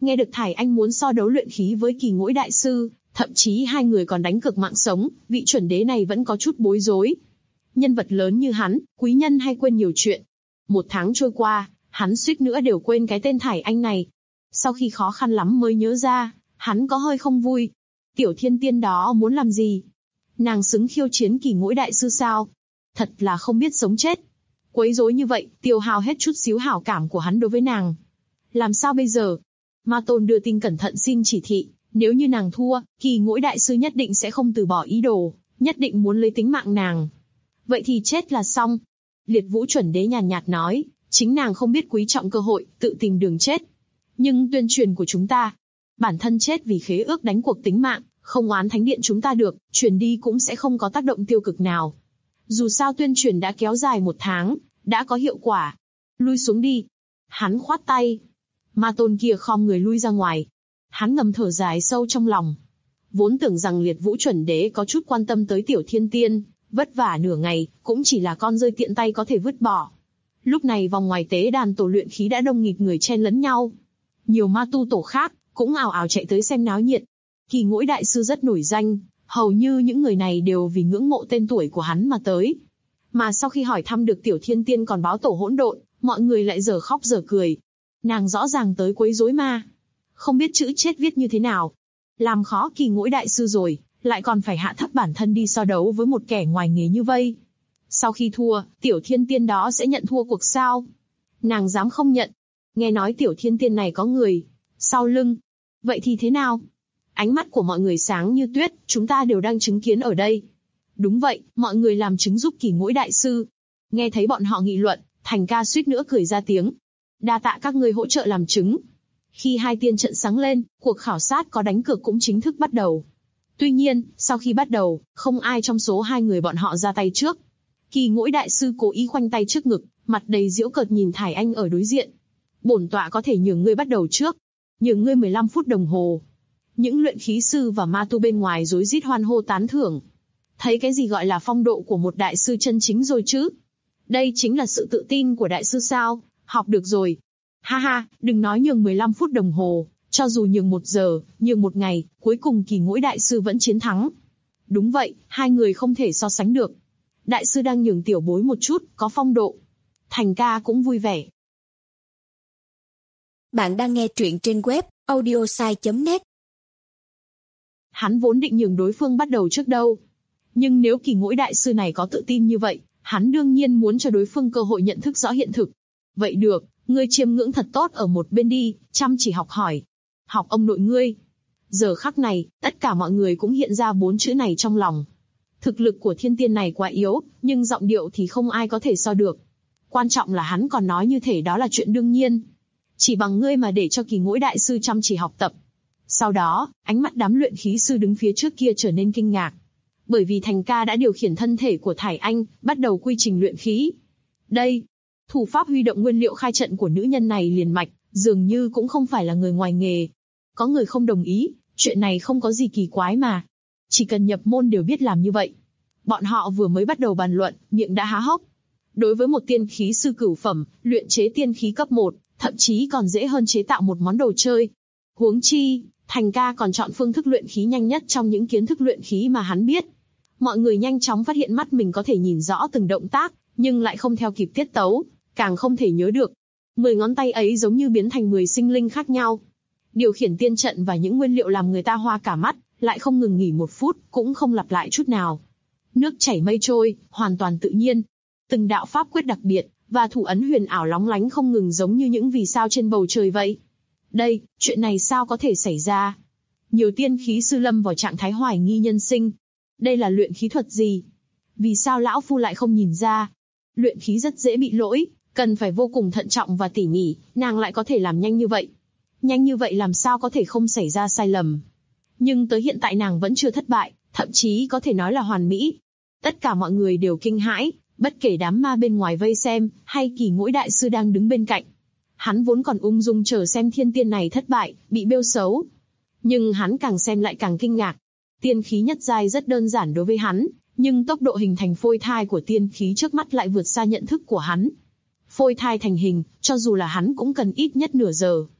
Nghe được Thải Anh muốn so đấu luyện khí với Kỳ Ngũi đại sư, thậm chí hai người còn đánh cược mạng sống, vị chuẩn đế này vẫn có chút bối rối. Nhân vật lớn như hắn, quý nhân hay quên nhiều chuyện. 1 tháng trôi qua, hắn suýt nữa đều quên cái tên Thải Anh này. Sau khi khó khăn lắm mới nhớ ra, hắn có hơi không vui. Tiểu Thiên Tiên đó muốn làm gì? Nàng xứng khiêu chiến Kỳ Ngũi đại sư sao? Thật là không biết sống chết. Quấy rối như vậy, tiêu hao hết chút xíu hảo cảm của hắn đối với nàng. Làm sao bây giờ? Ma Tôn đưa tin cẩn thận xin chỉ thị, nếu như nàng thua, Kỳ Ngũi đại sư nhất định sẽ không từ bỏ ý đồ, nhất định muốn lấy tính mạng nàng. Vậy thì chết là xong. Liệt Vũ chuẩn đế nhàn nhạt nói, chính nàng không biết quý trọng cơ hội, tự tìm đường chết. Nhưng tuyên truyền của chúng ta, bản thân chết vì khế ước đánh cuộc tính mạng, không oán thánh điện chúng ta được, truyền đi cũng sẽ không có tác động tiêu cực nào. Dù sao tuyên truyền đã kéo dài 1 tháng, đã có hiệu quả. Lui xuống đi. Hắn khoát tay. Ma Tôn kia khom người lui ra ngoài. Hắn ngầm thở dài sâu trong lòng. Vốn tưởng rằng Liệt Vũ chuẩn đế có chút quan tâm tới Tiểu Thiên Tiên, vất vả nửa ngày, cũng chỉ là con rơi tiện tay có thể vứt bỏ. Lúc này vòng ngoài tế đàn tổ luyện khí đã đông nghịt người chen lấn nhau. Nhiều ma tu tổ khác, cũng ào ào chạy tới xem náo nhiệt. Kỳ Ngũi đại sư rất nổi danh, hầu như những người này đều vì ngưỡng mộ tên tuổi của hắn mà tới. Mà sau khi hỏi thăm được Tiểu Thiên Tiên còn báo tổ hỗn độn, mọi người lại dở khóc dở cười. Nàng rõ ràng tới quấy rối ma. Không biết chữ chết viết như thế nào. Làm khó Kỳ Ngũi đại sư rồi, lại còn phải hạ thấp bản thân đi so đấu với một kẻ ngoài nghề như vây. Sau khi thua, Tiểu Thiên Tiên đó sẽ nhận thua cuộc sao? Nàng dám không nhận. Nghe nói Tiểu Thiên Tiên này có người sau lưng. Vậy thì thế nào? Ánh mắt của mọi người sáng như tuyết, chúng ta đều đang chứng kiến ở đây. Đúng vậy, mọi người làm chứng giúp Kỳ Ngũi đại sư. Nghe thấy bọn họ nghị luận, Thành Ca suýt nữa cười ra tiếng. Đa tạ các ngươi hỗ trợ làm chứng. Khi hai tiên trận sáng lên, cuộc khảo sát có đánh cược cũng chính thức bắt đầu. Tuy nhiên, sau khi bắt đầu, không ai trong số hai người bọn họ ra tay trước. Kỳ Ngũi đại sư cố ý khoanh tay trước ngực, mặt đầy giễu cợt nhìn Thải Anh ở đối diện. Bổn tọa có thể nhường ngươi bắt đầu trước. Nhường ngươi 15 phút đồng hồ. Những luyện khí sư và ma tu bên ngoài rối rít hoan hô tán thưởng. Thấy cái gì gọi là phong độ của một đại sư chân chính rồi chứ? Đây chính là sự tự tin của đại sư sao? Học được rồi. Ha ha, đừng nói nhường 15 phút đồng hồ, cho dù nhường 1 giờ, nhường 1 ngày, cuối cùng Kỳ Ngũi đại sư vẫn chiến thắng. Đúng vậy, hai người không thể so sánh được. Đại sư đang nhường tiểu bối một chút, có phong độ. Thành Ca cũng vui vẻ. Bạn đang nghe truyện trên web audiosai.net. Hắn vốn định nhường đối phương bắt đầu trước đâu. Nhưng nếu Kỳ Ngũi đại sư này có tự tin như vậy, hắn đương nhiên muốn cho đối phương cơ hội nhận thức rõ hiện thực. Vậy được, ngươi chiêm ngưỡng thật tốt ở một bên đi, chăm chỉ học hỏi. Học ông nội ngươi. Giờ khắc này, tất cả mọi người cũng hiện ra 4 chữ này trong lòng. Thực lực của thiên tiên này quá yếu, nhưng giọng điệu thì không ai có thể so được. Quan trọng là hắn còn nói như thể đó là chuyện đương nhiên. Chỉ bằng ngươi mà để cho Kỳ Ngũi đại sư chăm chỉ học tập. Sau đó, ánh mắt đám luyện khí sư đứng phía trước kia trở nên kinh ngạc. Bởi vì Thành Ca đã điều khiển thân thể của Thải Anh, bắt đầu quy trình luyện khí. Đây, thủ pháp huy động nguyên liệu khai trận của nữ nhân này liền mạch, dường như cũng không phải là người ngoài nghề. Có người không đồng ý, chuyện này không có gì kỳ quái mà. Chỉ cần nhập môn đều biết làm như vậy. Bọn họ vừa mới bắt đầu bàn luận, miệng đã há hốc. Đối với một tiên khí sư cửu phẩm, luyện chế tiên khí cấp 1, thậm chí còn dễ hơn chế tạo một món đồ chơi. Huống chi, Thành Ca còn chọn phương thức luyện khí nhanh nhất trong những kiến thức luyện khí mà hắn biết. Mọi người nhanh chóng phát hiện mắt mình có thể nhìn rõ từng động tác, nhưng lại không theo kịp tiết tấu, càng không thể nhớ được. 10 ngón tay ấy giống như biến thành 10 sinh linh khác nhau. Điều khiển tiên trận và những nguyên liệu làm người ta hoa cả mắt, lại không ngừng nghỉ 1 phút, cũng không lặp lại chút nào. Nước chảy mây trôi, hoàn toàn tự nhiên. Từng đạo pháp quyết đặc biệt, và thủ ấn huyền ảo lóng lánh không ngừng giống như những vì sao trên bầu trời vậy. Đây, chuyện này sao có thể xảy ra? Nhiều tiên khí sư lâm vào trạng thái hoài nghi nhân sinh. Đây là luyện khí thuật gì? Vì sao lão phu lại không nhìn ra? Luyện khí rất dễ bị lỗi, cần phải vô cùng thận trọng và tỉ mỉ, nàng lại có thể làm nhanh như vậy. Nhanh như vậy làm sao có thể không xảy ra sai lầm? Nhưng tới hiện tại nàng vẫn chưa thất bại, thậm chí có thể nói là hoàn mỹ. Tất cả mọi người đều kinh hãi, bất kể đám ma bên ngoài vây xem, hay Kỳ Ngũi đại sư đang đứng bên cạnh. Hắn vốn còn ung dung chờ xem thiên tiên này thất bại, bị bêu xấu. Nhưng hắn càng xem lại càng kinh ngạc. Tiên khí nhất giai rất đơn giản đối với hắn, nhưng tốc độ hình thành phôi thai của tiên khí trước mắt lại vượt xa nhận thức của hắn. Phôi thai thành hình, cho dù là hắn cũng cần ít nhất nửa giờ.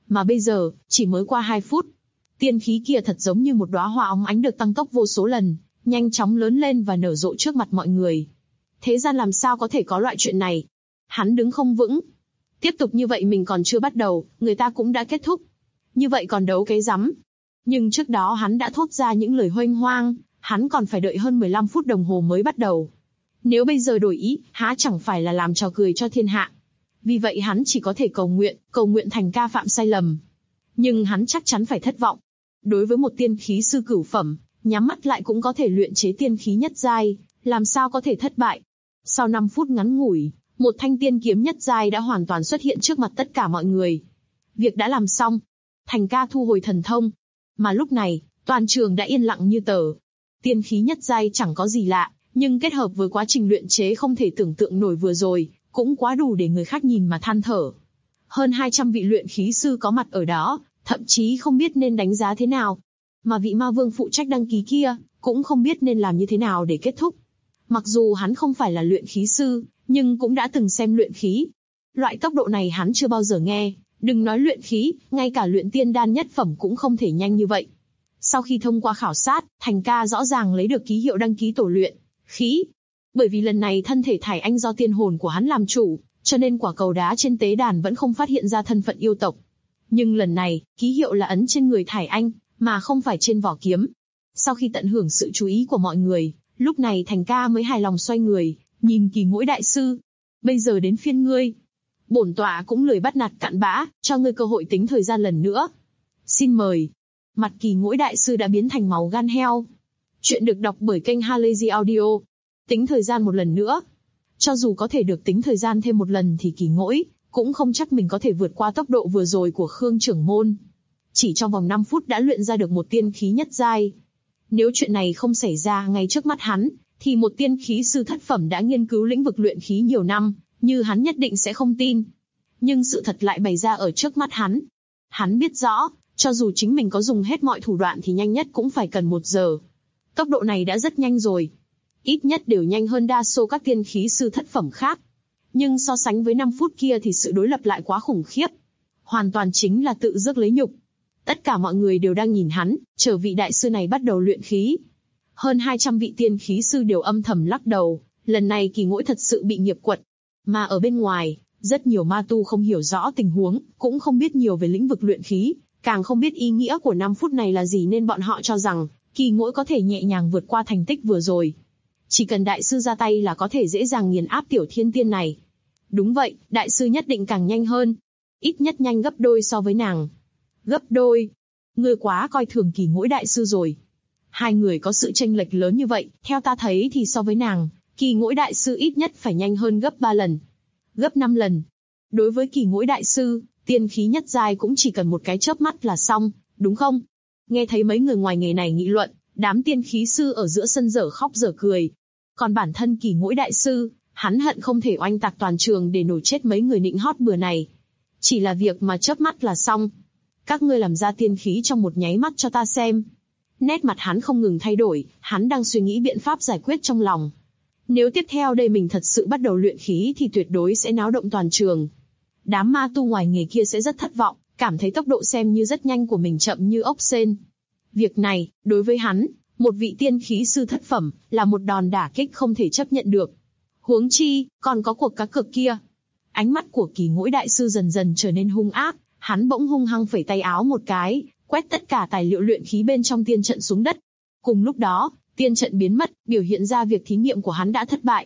Mà bây giờ, chỉ mới qua 2 phút. Tiên khí kia thật giống như một đóa hoa óng ánh được tăng tốc vô số lần, nhanh chóng lớn lên và nở rộ trước mặt mọi người. Thế gian làm sao có thể có loại chuyện này? Hắn đứng không vững. Tiếp tục như vậy mình còn chưa bắt đầu, người ta cũng đã kết thúc. Như vậy còn đấu cái rắm. Nhưng trước đó hắn đã thốt ra những lời huênh hoang, hắn còn phải đợi hơn 15 phút đồng hồ mới bắt đầu. Nếu bây giờ đổi ý, há chẳng phải là làm trò cười cho thiên hạ. Vì vậy hắn chỉ có thể cầu nguyện Thành ca phạm sai lầm. Nhưng hắn chắc chắn phải thất vọng. Đối với một tiên khí sư cửu phẩm, nhắm mắt lại cũng có thể luyện chế tiên khí nhất giai, làm sao có thể thất bại. Sau 5 phút ngắn ngủi, một thanh tiên kiếm nhất giai đã hoàn toàn xuất hiện trước mặt tất cả mọi người. Việc đã làm xong. Thành ca thu hồi thần thông. Mà lúc này, toàn trường đã yên lặng như tờ. Tiên khí nhất giai chẳng có gì lạ, nhưng kết hợp với quá trình luyện chế không thể tưởng tượng nổi vừa rồi, cũng quá đủ để người khác nhìn mà than thở. Hơn 200 vị luyện khí sư có mặt ở đó, thậm chí không biết nên đánh giá thế nào. Mà vị ma vương phụ trách đăng ký kia, cũng không biết nên làm như thế nào để kết thúc. Mặc dù hắn không phải là luyện khí sư, nhưng cũng đã từng xem luyện khí. Loại tốc độ này hắn chưa bao giờ nghe, đừng nói luyện khí, ngay cả luyện tiên đan nhất phẩm cũng không thể nhanh như vậy. Sau khi thông qua khảo sát, Thành ca rõ ràng lấy được ký hiệu đăng ký tổ luyện khí. Bởi vì lần này thân thể Thải Anh do tiên hồn của hắn làm chủ, cho nên quả cầu đá trên tế đàn vẫn không phát hiện ra thân phận yêu tộc. Nhưng lần này, ký hiệu là ấn trên người Thải Anh, mà không phải trên vỏ kiếm. Sau khi tận hưởng sự chú ý của mọi người, lúc này Thành ca mới hài lòng xoay người, nhìn Kỳ Ngũi đại sư. Bây giờ đến phiên ngươi. Bổn tọa cũng lười bắt nạt cặn bã, cho ngươi cơ hội tính thời gian lần nữa. Xin mời. Mặt Kỳ Ngũi đại sư đã biến thành màu gan heo. Chuyện được đọc bởi kênh Halazy Audio. Tính thời gian một lần nữa. Cho dù có thể được tính thời gian thêm một lần thì Kỳ Ngũi cũng không chắc mình có thể vượt qua tốc độ vừa rồi của Khương trưởng môn. Chỉ trong vòng 5 phút đã luyện ra được một tiên khí nhất giai. Nếu chuyện này không xảy ra ngay trước mắt hắn, thì một tiên khí sư thất phẩm đã nghiên cứu lĩnh vực luyện khí nhiều năm, như hắn nhất định sẽ không tin. Nhưng sự thật lại bày ra ở trước mắt hắn. Hắn biết rõ, cho dù chính mình có dùng hết mọi thủ đoạn thì nhanh nhất cũng phải cần 1 giờ. Tốc độ này đã rất nhanh rồi. Ít nhất đều nhanh hơn đa số các tiên khí sư thất phẩm khác. Nhưng so sánh với 5 phút kia thì sự đối lập lại quá khủng khiếp. Hoàn toàn chính là tự rước lấy nhục. Tất cả mọi người đều đang nhìn hắn, chờ vị đại sư này bắt đầu luyện khí. Hơn 200 vị tiên khí sư đều âm thầm lắc đầu, lần này Kỳ Ngũi thật sự bị nghiệp quật. Mà ở bên ngoài, rất nhiều ma tu không hiểu rõ tình huống, cũng không biết nhiều về lĩnh vực luyện khí, càng không biết ý nghĩa của 5 phút này là gì nên bọn họ cho rằng, Kỳ Ngũi có thể nhẹ nhàng vượt qua thành tích vừa rồi. Chỉ cần đại sư ra tay là có thể dễ dàng nghiền áp tiểu thiên tiên này. Đúng vậy, đại sư nhất định càng nhanh hơn. Ít nhất nhanh gấp đôi so với nàng. Gấp đôi. Ngươi quá coi thường Kỳ Ngũi đại sư rồi. Hai người có sự chênh lệch lớn như vậy, theo ta thấy thì so với nàng, Kỳ Ngũi đại sư ít nhất phải nhanh hơn gấp 3 lần. Gấp 5 lần. Đối với Kỳ Ngũi đại sư, tiên khí nhất giai cũng chỉ cần một cái chớp mắt là xong, đúng không? Nghe thấy mấy người ngoài nghề này nghị luận, đám tiên khí sư ở giữa sân dở khóc dở cười. Còn bản thân Kỳ Ngũi đại sư, hắn hận không thể oanh tạc toàn trường để nổ chết mấy người nịnh hót bừa này. Chỉ là việc mà chớp mắt là xong. Các ngươi làm ra tiên khí trong một nháy mắt cho ta xem. Nét mặt hắn không ngừng thay đổi, hắn đang suy nghĩ biện pháp giải quyết trong lòng. Nếu tiếp theo đây mình thật sự bắt đầu luyện khí thì tuyệt đối sẽ náo động toàn trường. Đám ma tu ngoài nghề kia sẽ rất thất vọng, cảm thấy tốc độ xem như rất nhanh của mình chậm như ốc sên. Việc này, đối với hắn, một vị tiên khí sư thất phẩm, là một đòn đả kích không thể chấp nhận được. Huống chi, còn có cuộc cá cược kia. Ánh mắt của Kỳ Ngũi đại sư dần dần trở nên hung ác, hắn bỗng hung hăng phẩy tay áo một cái, quét tất cả tài liệu luyện khí bên trong tiên trận xuống đất. Cùng lúc đó, tiên trận biến mất, biểu hiện ra việc thí nghiệm của hắn đã thất bại.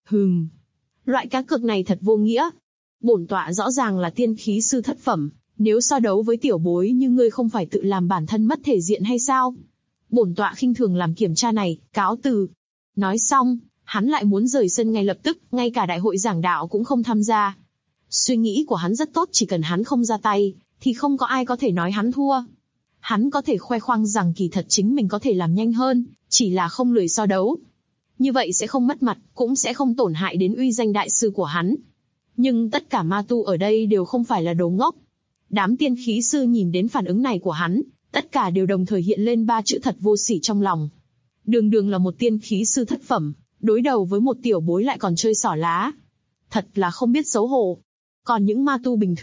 Loại cá cược này thật vô nghĩa. Bổn tọa rõ ràng là tiên khí sư thất phẩm, nếu so đấu với tiểu bối như ngươi không phải tự làm bản thân mất thể diện hay sao? Bổn tọa khinh thường làm kiểm tra này, cáo từ. Nói xong, hắn lại muốn rời sân ngay lập tức, ngay cả đại hội giảng đạo cũng không tham gia. Suy nghĩ của hắn rất tốt, chỉ cần hắn không ra tay, thì không có ai có thể nói hắn thua. Hắn có thể khoe khoang rằng kỳ thật chính mình có thể làm nhanh hơn, chỉ là không lười so đấu. Như vậy sẽ không mất mặt, cũng sẽ không tổn hại đến uy danh đại sư của hắn. Nhưng tất cả ma tu ở đây đều không phải là đồ ngốc. Đám tiên khí sư nhìn đến phản ứng này của hắn, tất cả đều đồng thời hiện lên 3 chữ thật vô sỉ trong lòng. Đường đường là một tiên khí sư thất phẩm, đối đầu với một tiểu bối lại còn chơi xỏ lá. Thật là không biết xấu hổ. Còn những ma tu bình thường,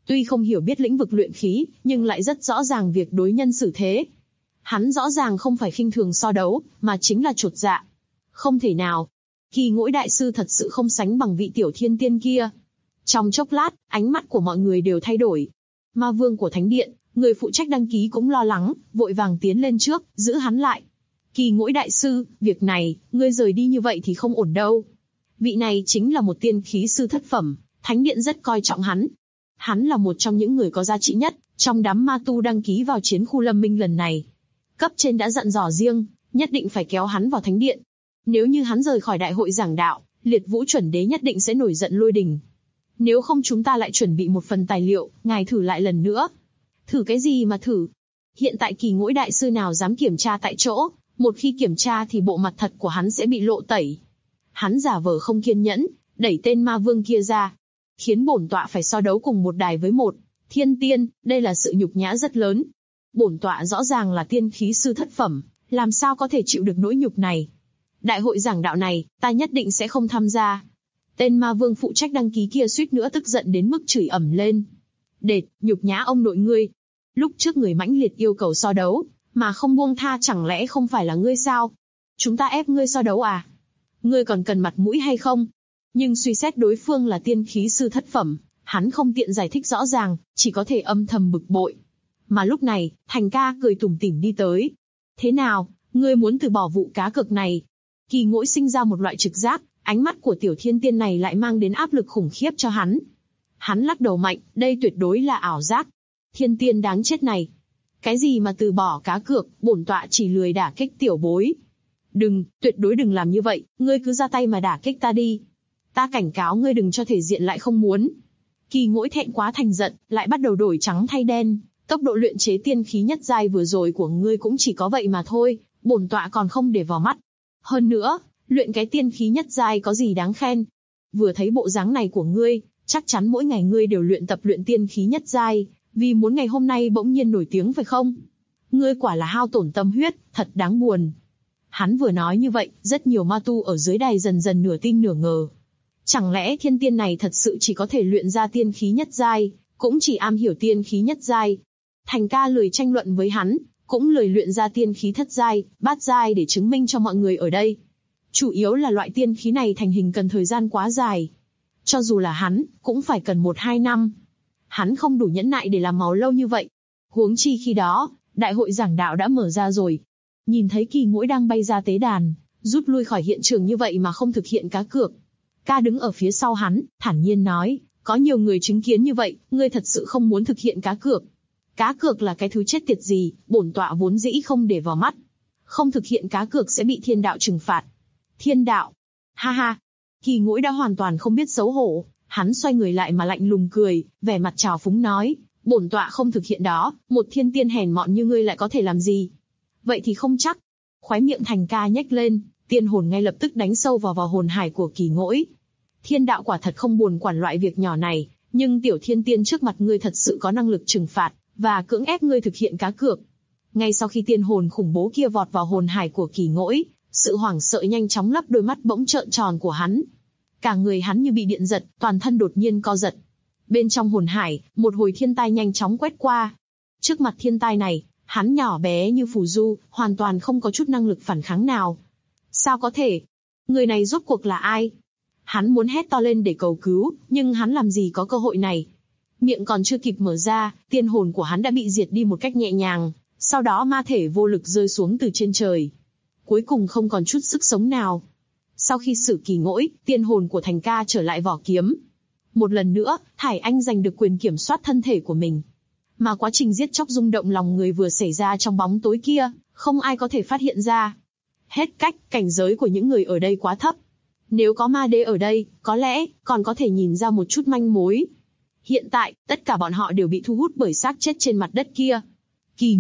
Tuy không hiểu biết lĩnh vực luyện khí, nhưng lại rất rõ ràng việc đối nhân xử thế. Hắn rõ ràng không phải khinh thường so đấu, mà chính là chột dạ. Không thể nào. Kỳ Ngỗi đại sư thật sự không sánh bằng vị tiểu thiên tiên kia. Trong chốc lát, ánh mắt của mọi người đều thay đổi. Ma vương của thánh điện, người phụ trách đăng ký cũng lo lắng, vội vàng tiến lên trước, giữ hắn lại. Kỳ Ngỗi đại sư, việc này, ngươi rời đi như vậy thì không ổn đâu. Vị này chính là một tiên khí sư thất phẩm, thánh điện rất coi trọng hắn. Hắn là một trong những người có giá trị nhất, trong đám ma tu đăng ký vào chiến khu Lâm Minh lần này. Cấp trên đã dặn dò riêng, nhất định phải kéo hắn vào thánh điện. Nếu như hắn rời khỏi đại hội giảng đạo, Liệt Vũ chuẩn đế nhất định sẽ nổi giận lôi đình. Nếu không chúng ta lại chuẩn bị một phần tài liệu, ngài thử lại lần nữa. Thử cái gì mà thử? Hiện tại Kỳ Ngỗi đại sư nào dám kiểm tra tại chỗ, một khi kiểm tra thì bộ mặt thật của hắn sẽ bị lộ tẩy. Hắn giả vờ không kiên nhẫn, đẩy tên ma vương kia ra, khiến bổn tọa phải so đấu cùng một đài với một thiên tiên, đây là sự nhục nhã rất lớn. Bổn tọa rõ ràng là tiên khí sư thất phẩm, làm sao có thể chịu được nỗi nhục này. Đại hội giảng đạo này, ta nhất định sẽ không tham gia. Tên ma vương phụ trách đăng ký kia suýt nữa tức giận đến mức chửi ầm lên. Đệt, nhục nhã ông nội ngươi. Lúc trước người mãnh liệt yêu cầu so đấu, mà không buông tha chẳng lẽ không phải là ngươi sao? Chúng ta ép ngươi so đấu à? Ngươi còn cần mặt mũi hay không? Nhưng suy xét đối phương là tiên khí sư thất phẩm, hắn không tiện giải thích rõ ràng, chỉ có thể âm thầm bực bội. Mà lúc này, Thành ca cười tủm tỉm đi tới. Thế nào, ngươi muốn từ bỏ vụ cá cược này? Kỳ Ngỗi sinh ra một loại trực giác, ánh mắt của tiểu thiên tiên này lại mang đến áp lực khủng khiếp cho hắn. Hắn lắc đầu mạnh, đây tuyệt đối là ảo giác. Thiên tiên đáng chết này. Cái gì mà từ bỏ cá cược, bổn tọa chỉ lười đả kích tiểu bối. Đừng, tuyệt đối đừng làm như vậy, ngươi cứ ra tay mà đả kích ta đi. Ta cảnh cáo ngươi đừng cho thể diện lại không muốn. Kỳ Ngỗi thẹn quá thành giận, lại bắt đầu đổi trắng thay đen. Tốc độ luyện chế tiên khí nhất giai vừa rồi của ngươi cũng chỉ có vậy mà thôi, bổn tọa còn không để vào mắt. Hơn nữa, luyện cái tiên khí nhất giai có gì đáng khen? Vừa thấy bộ dáng này của ngươi, chắc chắn mỗi ngày ngươi đều luyện tập luyện tiên khí nhất giai, vì muốn ngày hôm nay bỗng nhiên nổi tiếng phải không? Ngươi quả là hao tổn tâm huyết, thật đáng buồn. Hắn vừa nói như vậy, rất nhiều ma tu ở dưới đài dần dần nửa tin nửa ngờ. Chẳng lẽ thiên tiên này thật sự chỉ có thể luyện ra tiên khí nhất giai, cũng chỉ am hiểu tiên khí nhất giai? Thành ca lười tranh luận với hắn, cũng lười luyện ra tiên khí thất giai, bát giai để chứng minh cho mọi người ở đây. Chủ yếu là loại tiên khí này thành hình cần thời gian quá dài. Cho dù là hắn, cũng phải cần 1-2 năm. Hắn không đủ nhẫn nại để làm máu lâu như vậy. Huống chi khi đó, đại hội giảng đạo đã mở ra rồi. Nhìn thấy Kỳ Ngỗi đang bay ra tế đàn, rút lui khỏi hiện trường như vậy mà không thực hiện cá cược. Ca đứng ở phía sau hắn, thản nhiên nói, có nhiều người chứng kiến như vậy, ngươi thật sự không muốn thực hiện cá cược. Cá cược là cái thứ chết tiệt gì, bổn tọa vốn dĩ không để vào mắt. Không thực hiện cá cược sẽ bị thiên đạo trừng phạt. Thiên đạo? Ha ha. Kỳ Ngỗi đã hoàn toàn không biết xấu hổ, hắn xoay người lại mà lạnh lùng cười, vẻ mặt trào phúng nói, bổn tọa không thực hiện đó, một thiên tiên hèn mọn như ngươi lại có thể làm gì? Vậy thì không chắc. Khóe miệng Thành ca nhếch lên, tiên hồn ngay lập tức đánh sâu vào hồn hải của Kỳ Ngỗi. Thiên đạo quả thật không buồn quản loại việc nhỏ này, nhưng tiểu thiên tiên trước mặt ngươi thật sự có năng lực trừng phạt, và cưỡng ép ngươi thực hiện cá cược. Ngay sau khi tiên hồn khủng bố kia vọt vào hồn hải của Kỳ Ngỗi, sự hoảng sợ nhanh chóng lấp đôi mắt bỗng trợn tròn của hắn. Cả người hắn như bị điện giật, toàn thân đột nhiên co giật. Bên trong hồn hải, một hồi thiên tai nhanh chóng quét qua. Trước mặt thiên tai này, hắn nhỏ bé như phù du, hoàn toàn không có chút năng lực phản kháng nào. Sao có thể? Người này rốt cuộc là ai? Hắn muốn hét to lên để cầu cứu, nhưng hắn làm gì có cơ hội này. Miệng còn chưa kịp mở ra, tiên hồn của hắn đã bị diệt đi một cách nhẹ nhàng, sau đó ma thể vô lực rơi xuống từ trên trời. Cuối cùng không còn chút sức sống nào. Sau khi xử Kỳ Ngỗi, tiên hồn của Thành ca trở lại vỏ kiếm. Một lần nữa, Thải Anh giành được quyền kiểm soát thân thể của mình. Mà quá trình giết chóc rung động lòng người vừa xảy ra trong bóng tối kia, không ai có thể phát hiện ra. Hết cách, cảnh giới của những người ở đây quá thấp. Nếu có ma đế ở đây, có lẽ còn có thể nhìn ra một chút manh mối. Hiện tại, tất cả bọn họ đều bị thu hút bởi xác chết trên mặt đất kia. Kỳ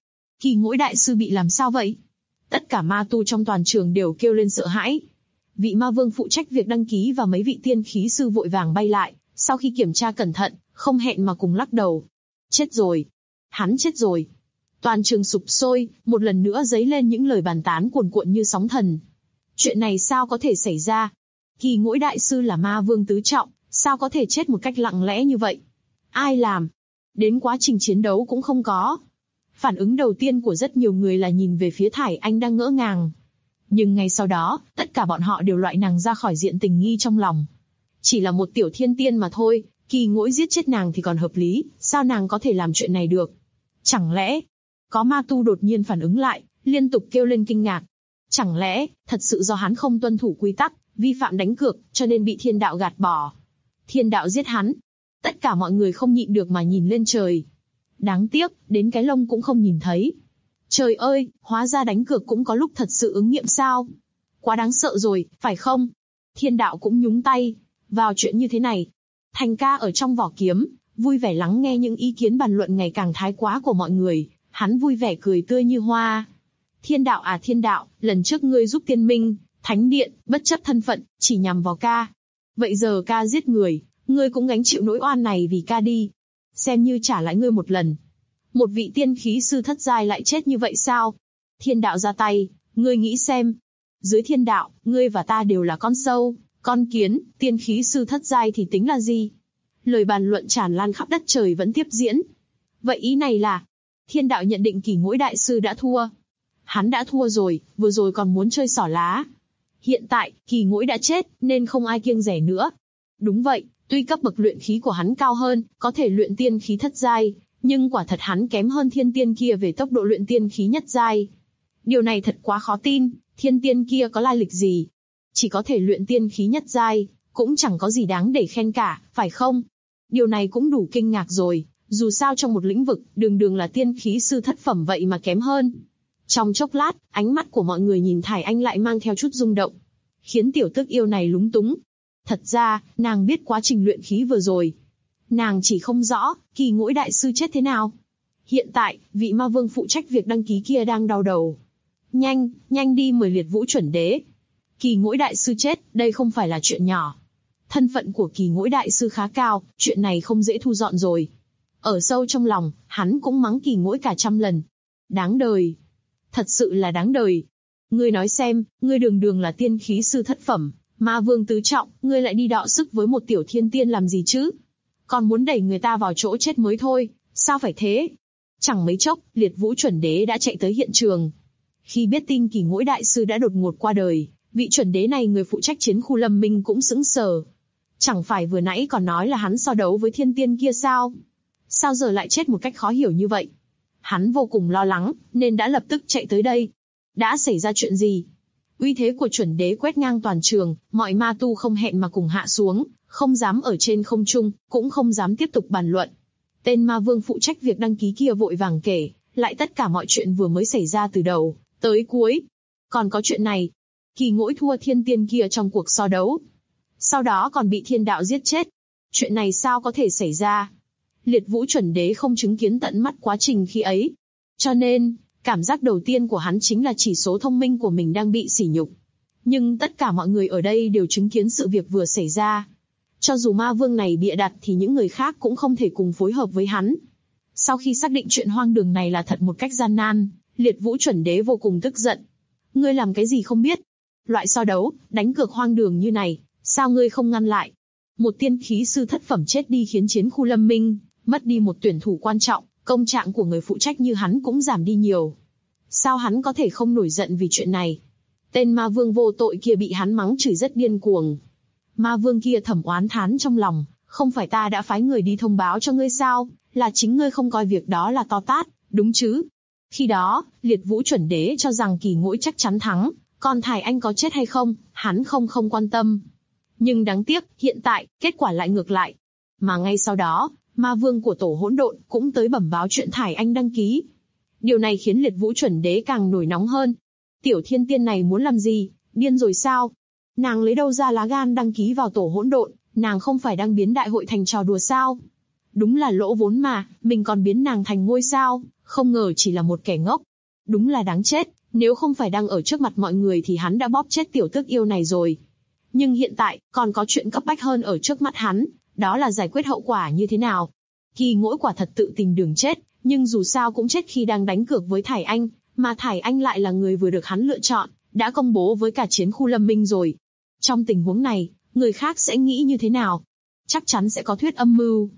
Ngỗi đại sư bị làm sao vậy? Tất cả ma tu trong toàn trường đều kêu lên sợ hãi. Vị ma vương phụ trách việc đăng ký và mấy vị tiên khí sư vội vàng bay lại, sau khi kiểm tra cẩn thận, không hẹn mà cùng lắc đầu. Chết rồi. Hắn chết rồi. Toàn trường sụp sôi, một lần nữa dấy lên những lời bàn tán cuồn cuộn như sóng thần. Chuyện này sao có thể xảy ra? Kỳ Ngỗi đại sư là ma vương tứ trọng, sao có thể chết một cách lặng lẽ như vậy? Ai làm? Đến quá trình chiến đấu cũng không có. Phản ứng đầu tiên của rất nhiều người là nhìn về phía Thải Anh đang ngỡ ngàng. Nhưng ngay sau đó, tất cả bọn họ đều loại nàng ra khỏi diện tình nghi trong lòng. Chỉ là một tiểu thiên tiên mà thôi, Kỳ Ngỗi giết chết nàng thì còn hợp lý, sao nàng có thể làm chuyện này được? Chẳng lẽ... Có ma tu đột nhiên phản ứng lại, liên tục kêu lên kinh ngạc. Chẳng lẽ, thật sự do hắn không tuân thủ quy tắc, vi phạm đánh cược, cho nên bị thiên đạo gạt bỏ? Thiên đạo giết hắn. Tất cả mọi người không nhịn được mà nhìn lên trời. Đáng tiếc, đến cái lông cũng không nhìn thấy. Trời ơi, hóa ra đánh cược cũng có lúc thật sự ứng nghiệm sao? Quá đáng sợ rồi, phải không? Thiên đạo cũng nhúng tay vào chuyện như thế này. Thành ca ở trong vỏ kiếm, vui vẻ lắng nghe những ý kiến bàn luận ngày càng thái quá của mọi người. Hắn vui vẻ cười tươi như hoa. Thiên đạo à thiên đạo, lần trước ngươi giúp tiên minh, thánh điện, bất chấp thân phận, chỉ nhằm vào ca. Vậy giờ ca giết người, ngươi cũng gánh chịu nỗi oan này vì ca đi. Xem như trả lại ngươi một lần. Một vị tiên khí sư thất giai lại chết như vậy sao? Thiên đạo ra tay, ngươi nghĩ xem. Dưới thiên đạo, ngươi và ta đều là con sâu, con kiến, tiên khí sư thất giai thì tính là gì? Lời bàn luận tràn lan khắp đất trời vẫn tiếp diễn. Vậy ý này là, thiên đạo nhận định Kỳ Ngỗi đại sư đã thua. Hắn đã thua rồi, vừa rồi còn muốn chơi xỏ lá. Hiện tại, Kỳ Ngỗi đã chết, nên không ai kiêng dè nữa. Đúng vậy, tuy cấp bậc luyện khí của hắn cao hơn, có thể luyện tiên khí thất giai, nhưng quả thật hắn kém hơn thiên tiên kia về tốc độ luyện tiên khí nhất giai. Điều này thật quá khó tin, thiên tiên kia có lai lịch gì? Chỉ có thể luyện tiên khí nhất giai, cũng chẳng có gì đáng để khen cả, phải không? Điều này cũng đủ kinh ngạc rồi, dù sao trong một lĩnh vực, đường đường là tiên khí sư thất phẩm vậy mà kém hơn. Trong chốc lát, ánh mắt của mọi người nhìn Thải Anh lại mang theo chút rung động, khiến tiểu tước yêu này lúng túng. Thật ra, nàng biết quá trình luyện khí vừa rồi. Nàng chỉ không rõ, Kỳ Ngỗi đại sư chết thế nào. Hiện tại, vị ma vương phụ trách việc đăng ký kia đang đau đầu. Nhanh đi mời Liệt Vũ chuẩn đế. Kỳ Ngỗi đại sư chết, đây không phải là chuyện nhỏ. Thân phận của Kỳ Ngỗi đại sư khá cao, chuyện này không dễ thu dọn rồi. Ở sâu trong lòng, hắn cũng mắng Kỳ Ngỗi cả trăm lần. Đáng đời. Thật sự là đáng đời. Ngươi nói xem, ngươi đường đường là tiên khí sư thất phẩm, ma vương tứ trọng, ngươi lại đi đọ sức với một tiểu thiên tiên làm gì chứ? Còn muốn đẩy người ta vào chỗ chết mới thôi, sao phải thế? Chẳng mấy chốc, Liệt Vũ chuẩn đế đã chạy tới hiện trường. Khi biết tin Kỳ Ngỗi đại sư đã đột ngột qua đời, vị chuẩn đế này người phụ trách chiến khu Lâm Minh cũng sững sờ. Chẳng phải vừa nãy còn nói là hắn so đấu với thiên tiên kia sao? Sao giờ lại chết một cách khó hiểu như vậy? Hắn vô cùng lo lắng, nên đã lập tức chạy tới đây. Đã xảy ra chuyện gì? Uy thế của chuẩn đế quét ngang toàn trường, mọi ma tu không hẹn mà cùng hạ xuống, không dám ở trên không trung, cũng không dám tiếp tục bàn luận. Tên ma vương phụ trách việc đăng ký kia vội vàng kể, lại tất cả mọi chuyện vừa mới xảy ra từ đầu tới cuối. Còn có chuyện này, Kỳ Ngỗi thua thiên tiên kia trong cuộc so đấu. Sau đó còn bị thiên đạo giết chết. Chuyện này sao có thể xảy ra? Liệt Vũ chuẩn đế không chứng kiến tận mắt quá trình khi ấy. Cho nên, cảm giác đầu tiên của hắn chính là chỉ số thông minh của mình đang bị sỉ nhục. Nhưng tất cả mọi người ở đây đều chứng kiến sự việc vừa xảy ra. Cho dù ma vương này bịa đặt thì những người khác cũng không thể cùng phối hợp với hắn. Sau khi xác định chuyện hoang đường này là thật một cách gian nan, Liệt Vũ chuẩn đế vô cùng tức giận. Ngươi làm cái gì không biết? Loại so đấu, đánh cược hoang đường như này, sao ngươi không ngăn lại? Một tiên khí sư thất phẩm chết đi khiến chiến khu Lâm Minh mất đi một tuyển thủ quan trọng, công trạng của người phụ trách như hắn cũng giảm đi nhiều. Sao hắn có thể không nổi giận vì chuyện này? Tên ma vương vô tội kia bị hắn mắng chửi rất điên cuồng. Ma vương kia thầm oán thán trong lòng, không phải ta đã phái người đi thông báo cho ngươi sao, là chính ngươi không coi việc đó là to tát, đúng chứ? Khi đó, Liệt Vũ chuẩn đế cho rằng Kỳ Ngỗi chắc chắn thắng, còn Thải Anh có chết hay không, hắn không quan tâm. Nhưng đáng tiếc, hiện tại, kết quả lại ngược lại. Mà ngay sau đó, ma vương của tổ hỗn độn cũng tới bẩm báo chuyện Thải Anh đăng ký. Điều này khiến Liệt Vũ chuẩn đế càng nổi nóng hơn. Tiểu thiên tiên này muốn làm gì, điên rồi sao? Nàng lấy đâu ra lá gan đăng ký vào tổ hỗn độn, nàng không phải đang biến đại hội thành trò đùa sao? Đúng là lỗ vốn mà, mình còn biến nàng thành ngôi sao, không ngờ chỉ là một kẻ ngốc. Đúng là đáng chết, nếu không phải đang ở trước mặt mọi người thì hắn đã bóp chết tiểu tước yêu này rồi. Nhưng hiện tại, còn có chuyện cấp bách hơn ở trước mắt hắn, đó là giải quyết hậu quả như thế nào. Kỳ Ngỗi quả thật tự tìm đường chết, nhưng dù sao cũng chết khi đang đánh cược với Thải Anh, mà Thải Anh lại là người vừa được hắn lựa chọn, đã công bố với cả chiến khu Lâm Minh rồi. Trong tình huống này, người khác sẽ nghĩ như thế nào? Chắc chắn sẽ có thuyết âm mưu.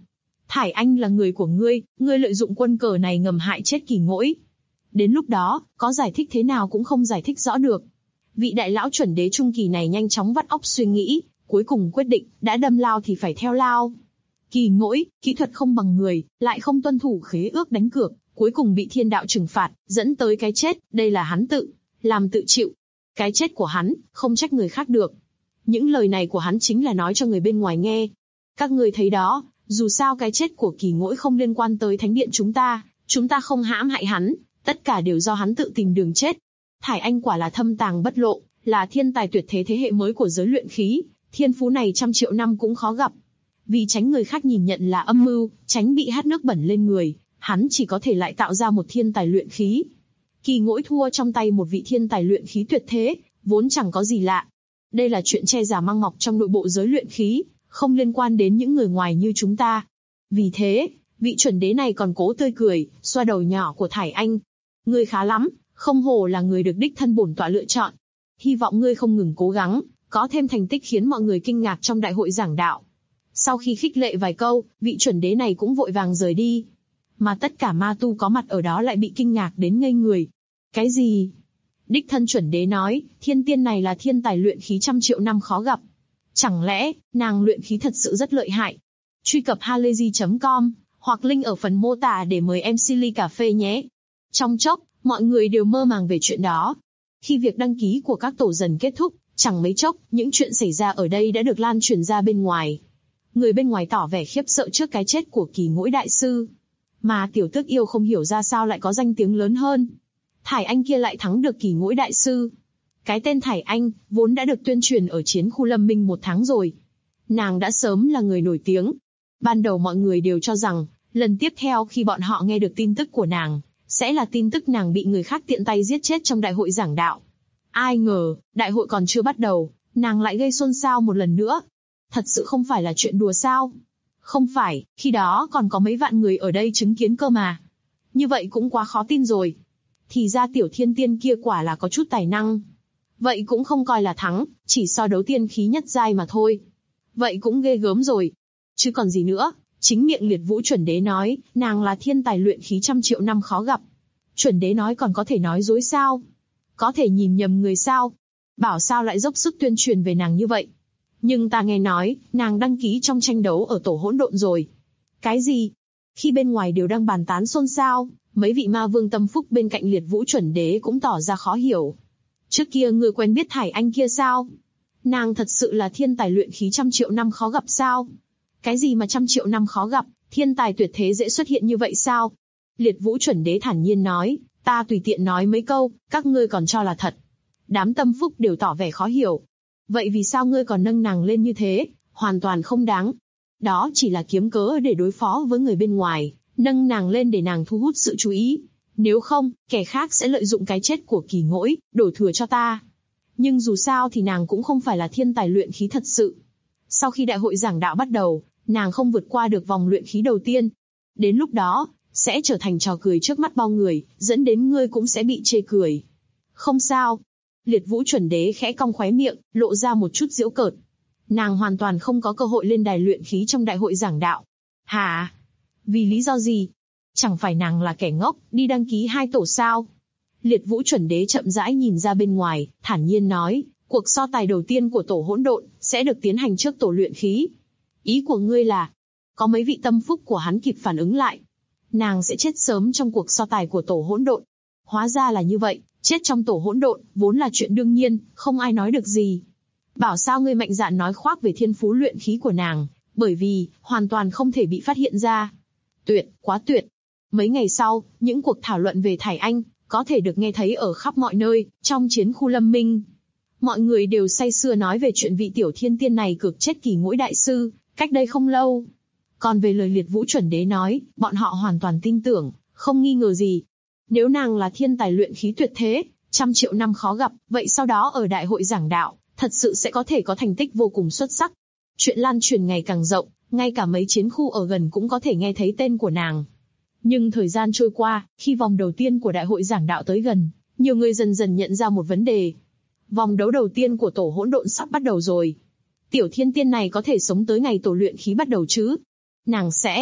Thải Anh là người của ngươi lợi dụng quân cờ này ngầm hại chết Kỳ Ngỗi. Đến lúc đó, có giải thích thế nào cũng không giải thích rõ được. Vị đại lão chuẩn đế trung kỳ này nhanh chóng vắt óc suy nghĩ, cuối cùng quyết định, đã đâm lao thì phải theo lao. Kỳ Ngỗi, kỹ thuật không bằng người, lại không tuân thủ khế ước đánh cược, cuối cùng bị thiên đạo trừng phạt, dẫn tới cái chết, đây là hắn tự làm tự chịu. Cái chết của hắn, không trách người khác được. Những lời này của hắn chính là nói cho người bên ngoài nghe. Các ngươi thấy đó, dù sao cái chết của Kỳ Ngỗi không liên quan tới thánh điện chúng ta không hãm hại hắn, tất cả đều do hắn tự tìm đường chết. Thải Anh quả là thâm tàng bất lộ, là thiên tài tuyệt thế hệ mới của giới luyện khí, thiên phú này 100 triệu năm cũng khó gặp. Vì tránh người khác nhìn nhận là âm mưu, tránh bị hắt nước bẩn lên người, hắn chỉ có thể lại tạo ra một thiên tài luyện khí. Kỳ Ngỗi thua trong tay một vị thiên tài luyện khí tuyệt thế, vốn chẳng có gì lạ. Đây là chuyện che giả mang mọc trong nội bộ giới luyện khí, không liên quan đến những người ngoài như chúng ta. Vì thế, vị chuẩn đế này còn cố tươi cười, xoa đầu nhỏ của Thải Anh. Ngươi khá lắm, không hổ là người được đích thân bổn tọa lựa chọn. Hy vọng ngươi không ngừng cố gắng, có thêm thành tích khiến mọi người kinh ngạc trong đại hội giảng đạo. Sau khi khích lệ vài câu, vị chuẩn đế này cũng vội vàng rời đi. Mà tất cả ma tu có mặt ở đó lại bị kinh ngạc đến ngây người. Cái gì? Đích thân chuẩn đế nói, thiên tiên này là thiên tài luyện khí 100 triệu năm khó gặp. Chẳng lẽ, nàng luyện khí thật sự rất lợi hại? Truy cập halayzi.com, hoặc link ở phần mô tả để mời MC ly cà phê nhé. Trong chốc, mọi người đều mơ màng về chuyện đó. Khi việc đăng ký của các tổ dần kết thúc, chẳng mấy chốc, những chuyện xảy ra ở đây đã được lan truyền ra bên ngoài. Người bên ngoài tỏ vẻ khiếp sợ trước cái chết của Kỳ Ngỗi đại sư. Mà Tiểu Tước Yêu không hiểu ra sao lại có danh tiếng lớn hơn. Thải Anh kia lại thắng được Kỳ Ngỗi đại sư. Cái tên Thải Anh, vốn đã được tuyên truyền ở chiến khu Lâm Minh 1 tháng rồi. Nàng đã sớm là người nổi tiếng. Ban đầu mọi người đều cho rằng, lần tiếp theo khi bọn họ nghe được tin tức của nàng, sẽ là tin tức nàng bị người khác tiện tay giết chết trong đại hội giảng đạo. Ai ngờ, đại hội còn chưa bắt đầu, nàng lại gây xôn xao một lần nữa. Thật sự không phải là chuyện đùa sao? Không phải, khi đó còn có mấy vạn người ở đây chứng kiến cơ mà. Như vậy cũng quá khó tin rồi. Thì ra tiểu thiên tiên kia quả là có chút tài năng. Vậy cũng không coi là thắng, chỉ so đấu tiên khí nhất giai mà thôi. Vậy cũng ghê gớm rồi. Chứ còn gì nữa, chính miệng Liệt Vũ chuẩn đế nói, nàng là thiên tài luyện khí 100 triệu năm khó gặp. Chuẩn đế nói còn có thể nói dối sao? Có thể nhìn nhầm người sao? Bảo sao lại dốc sức tuyên truyền về nàng như vậy? Nhưng ta nghe nói, nàng đăng ký trong tranh đấu ở tổ hỗn độn rồi. Cái gì? Khi bên ngoài đều đang bàn tán xôn xao, mấy vị ma vương tâm phúc bên cạnh Liệt Vũ chuẩn đế cũng tỏ ra khó hiểu. Trước kia ngươi quen biết Thải Anh kia sao? Nàng thật sự là thiên tài luyện khí 100 triệu năm khó gặp sao? Cái gì mà 100 triệu năm khó gặp, thiên tài tuyệt thế dễ xuất hiện như vậy sao? Liệt Vũ chuẩn đế thản nhiên nói, ta tùy tiện nói mấy câu, các ngươi còn cho là thật. Đám tâm phúc đều tỏ vẻ khó hiểu. Vậy vì sao ngươi còn nâng nàng lên như thế, hoàn toàn không đáng. Đó chỉ là kiếm cớ để đối phó với người bên ngoài, nâng nàng lên để nàng thu hút sự chú ý. Nếu không, kẻ khác sẽ lợi dụng cái chết của Kỳ Ngỗi, đổ thừa cho ta. Nhưng dù sao thì nàng cũng không phải là thiên tài luyện khí thật sự. Sau khi đại hội giảng đạo bắt đầu, nàng không vượt qua được vòng luyện khí đầu tiên. Đến lúc đó, sẽ trở thành trò cười trước mắt bao người, dẫn đến ngươi cũng sẽ bị chê cười. Không sao. Liệt Vũ chuẩn đế khẽ cong khóe miệng, lộ ra một chút giễu cợt. Nàng hoàn toàn không có cơ hội lên đài luyện khí trong đại hội giảng đạo. Hả? Vì lý do gì? Chẳng phải nàng là kẻ ngốc, đi đăng ký 2 tổ sao? Liệt Vũ chuẩn đế chậm rãi nhìn ra bên ngoài, thản nhiên nói, cuộc so tài đầu tiên của tổ hỗn độn sẽ được tiến hành trước tổ luyện khí. Ý của ngươi là, có mấy vị tâm phúc của hắn kịp phản ứng lại. Nàng sẽ chết sớm trong cuộc so tài của tổ hỗn độn. Hóa ra là như vậy, chết trong tổ hỗn độn vốn là chuyện đương nhiên, không ai nói được gì. Bảo sao ngươi mạnh dạn nói khoác về thiên phú luyện khí của nàng, bởi vì hoàn toàn không thể bị phát hiện ra. Tuyệt, quá tuyệt. Mấy ngày sau, những cuộc thảo luận về Thải Anh có thể được nghe thấy ở khắp mọi nơi, trong chiến khu Lâm Minh. Mọi người đều say sưa nói về chuyện vị tiểu thiên tiên này cược chết Kỳ Ngỗi đại sư, cách đây không lâu. Còn về lời Liệt Vũ chuẩn đế nói, bọn họ hoàn toàn tin tưởng, không nghi ngờ gì. Nếu nàng là thiên tài luyện khí tuyệt thế, 100 triệu năm khó gặp, vậy sau đó ở đại hội giảng đạo, thật sự sẽ có thể có thành tích vô cùng xuất sắc. Chuyện lan truyền ngày càng rộng, ngay cả mấy chiến khu ở gần cũng có thể nghe thấy tên của nàng. Nhưng thời gian trôi qua, khi vòng đầu tiên của đại hội giảng đạo tới gần, nhiều người dần dần nhận ra một vấn đề. Vòng đấu đầu tiên của tổ hỗn độn sắp bắt đầu rồi. Tiểu thiên tiên này có thể sống tới ngày tổ luyện khí bắt đầu chứ? Nàng sẽ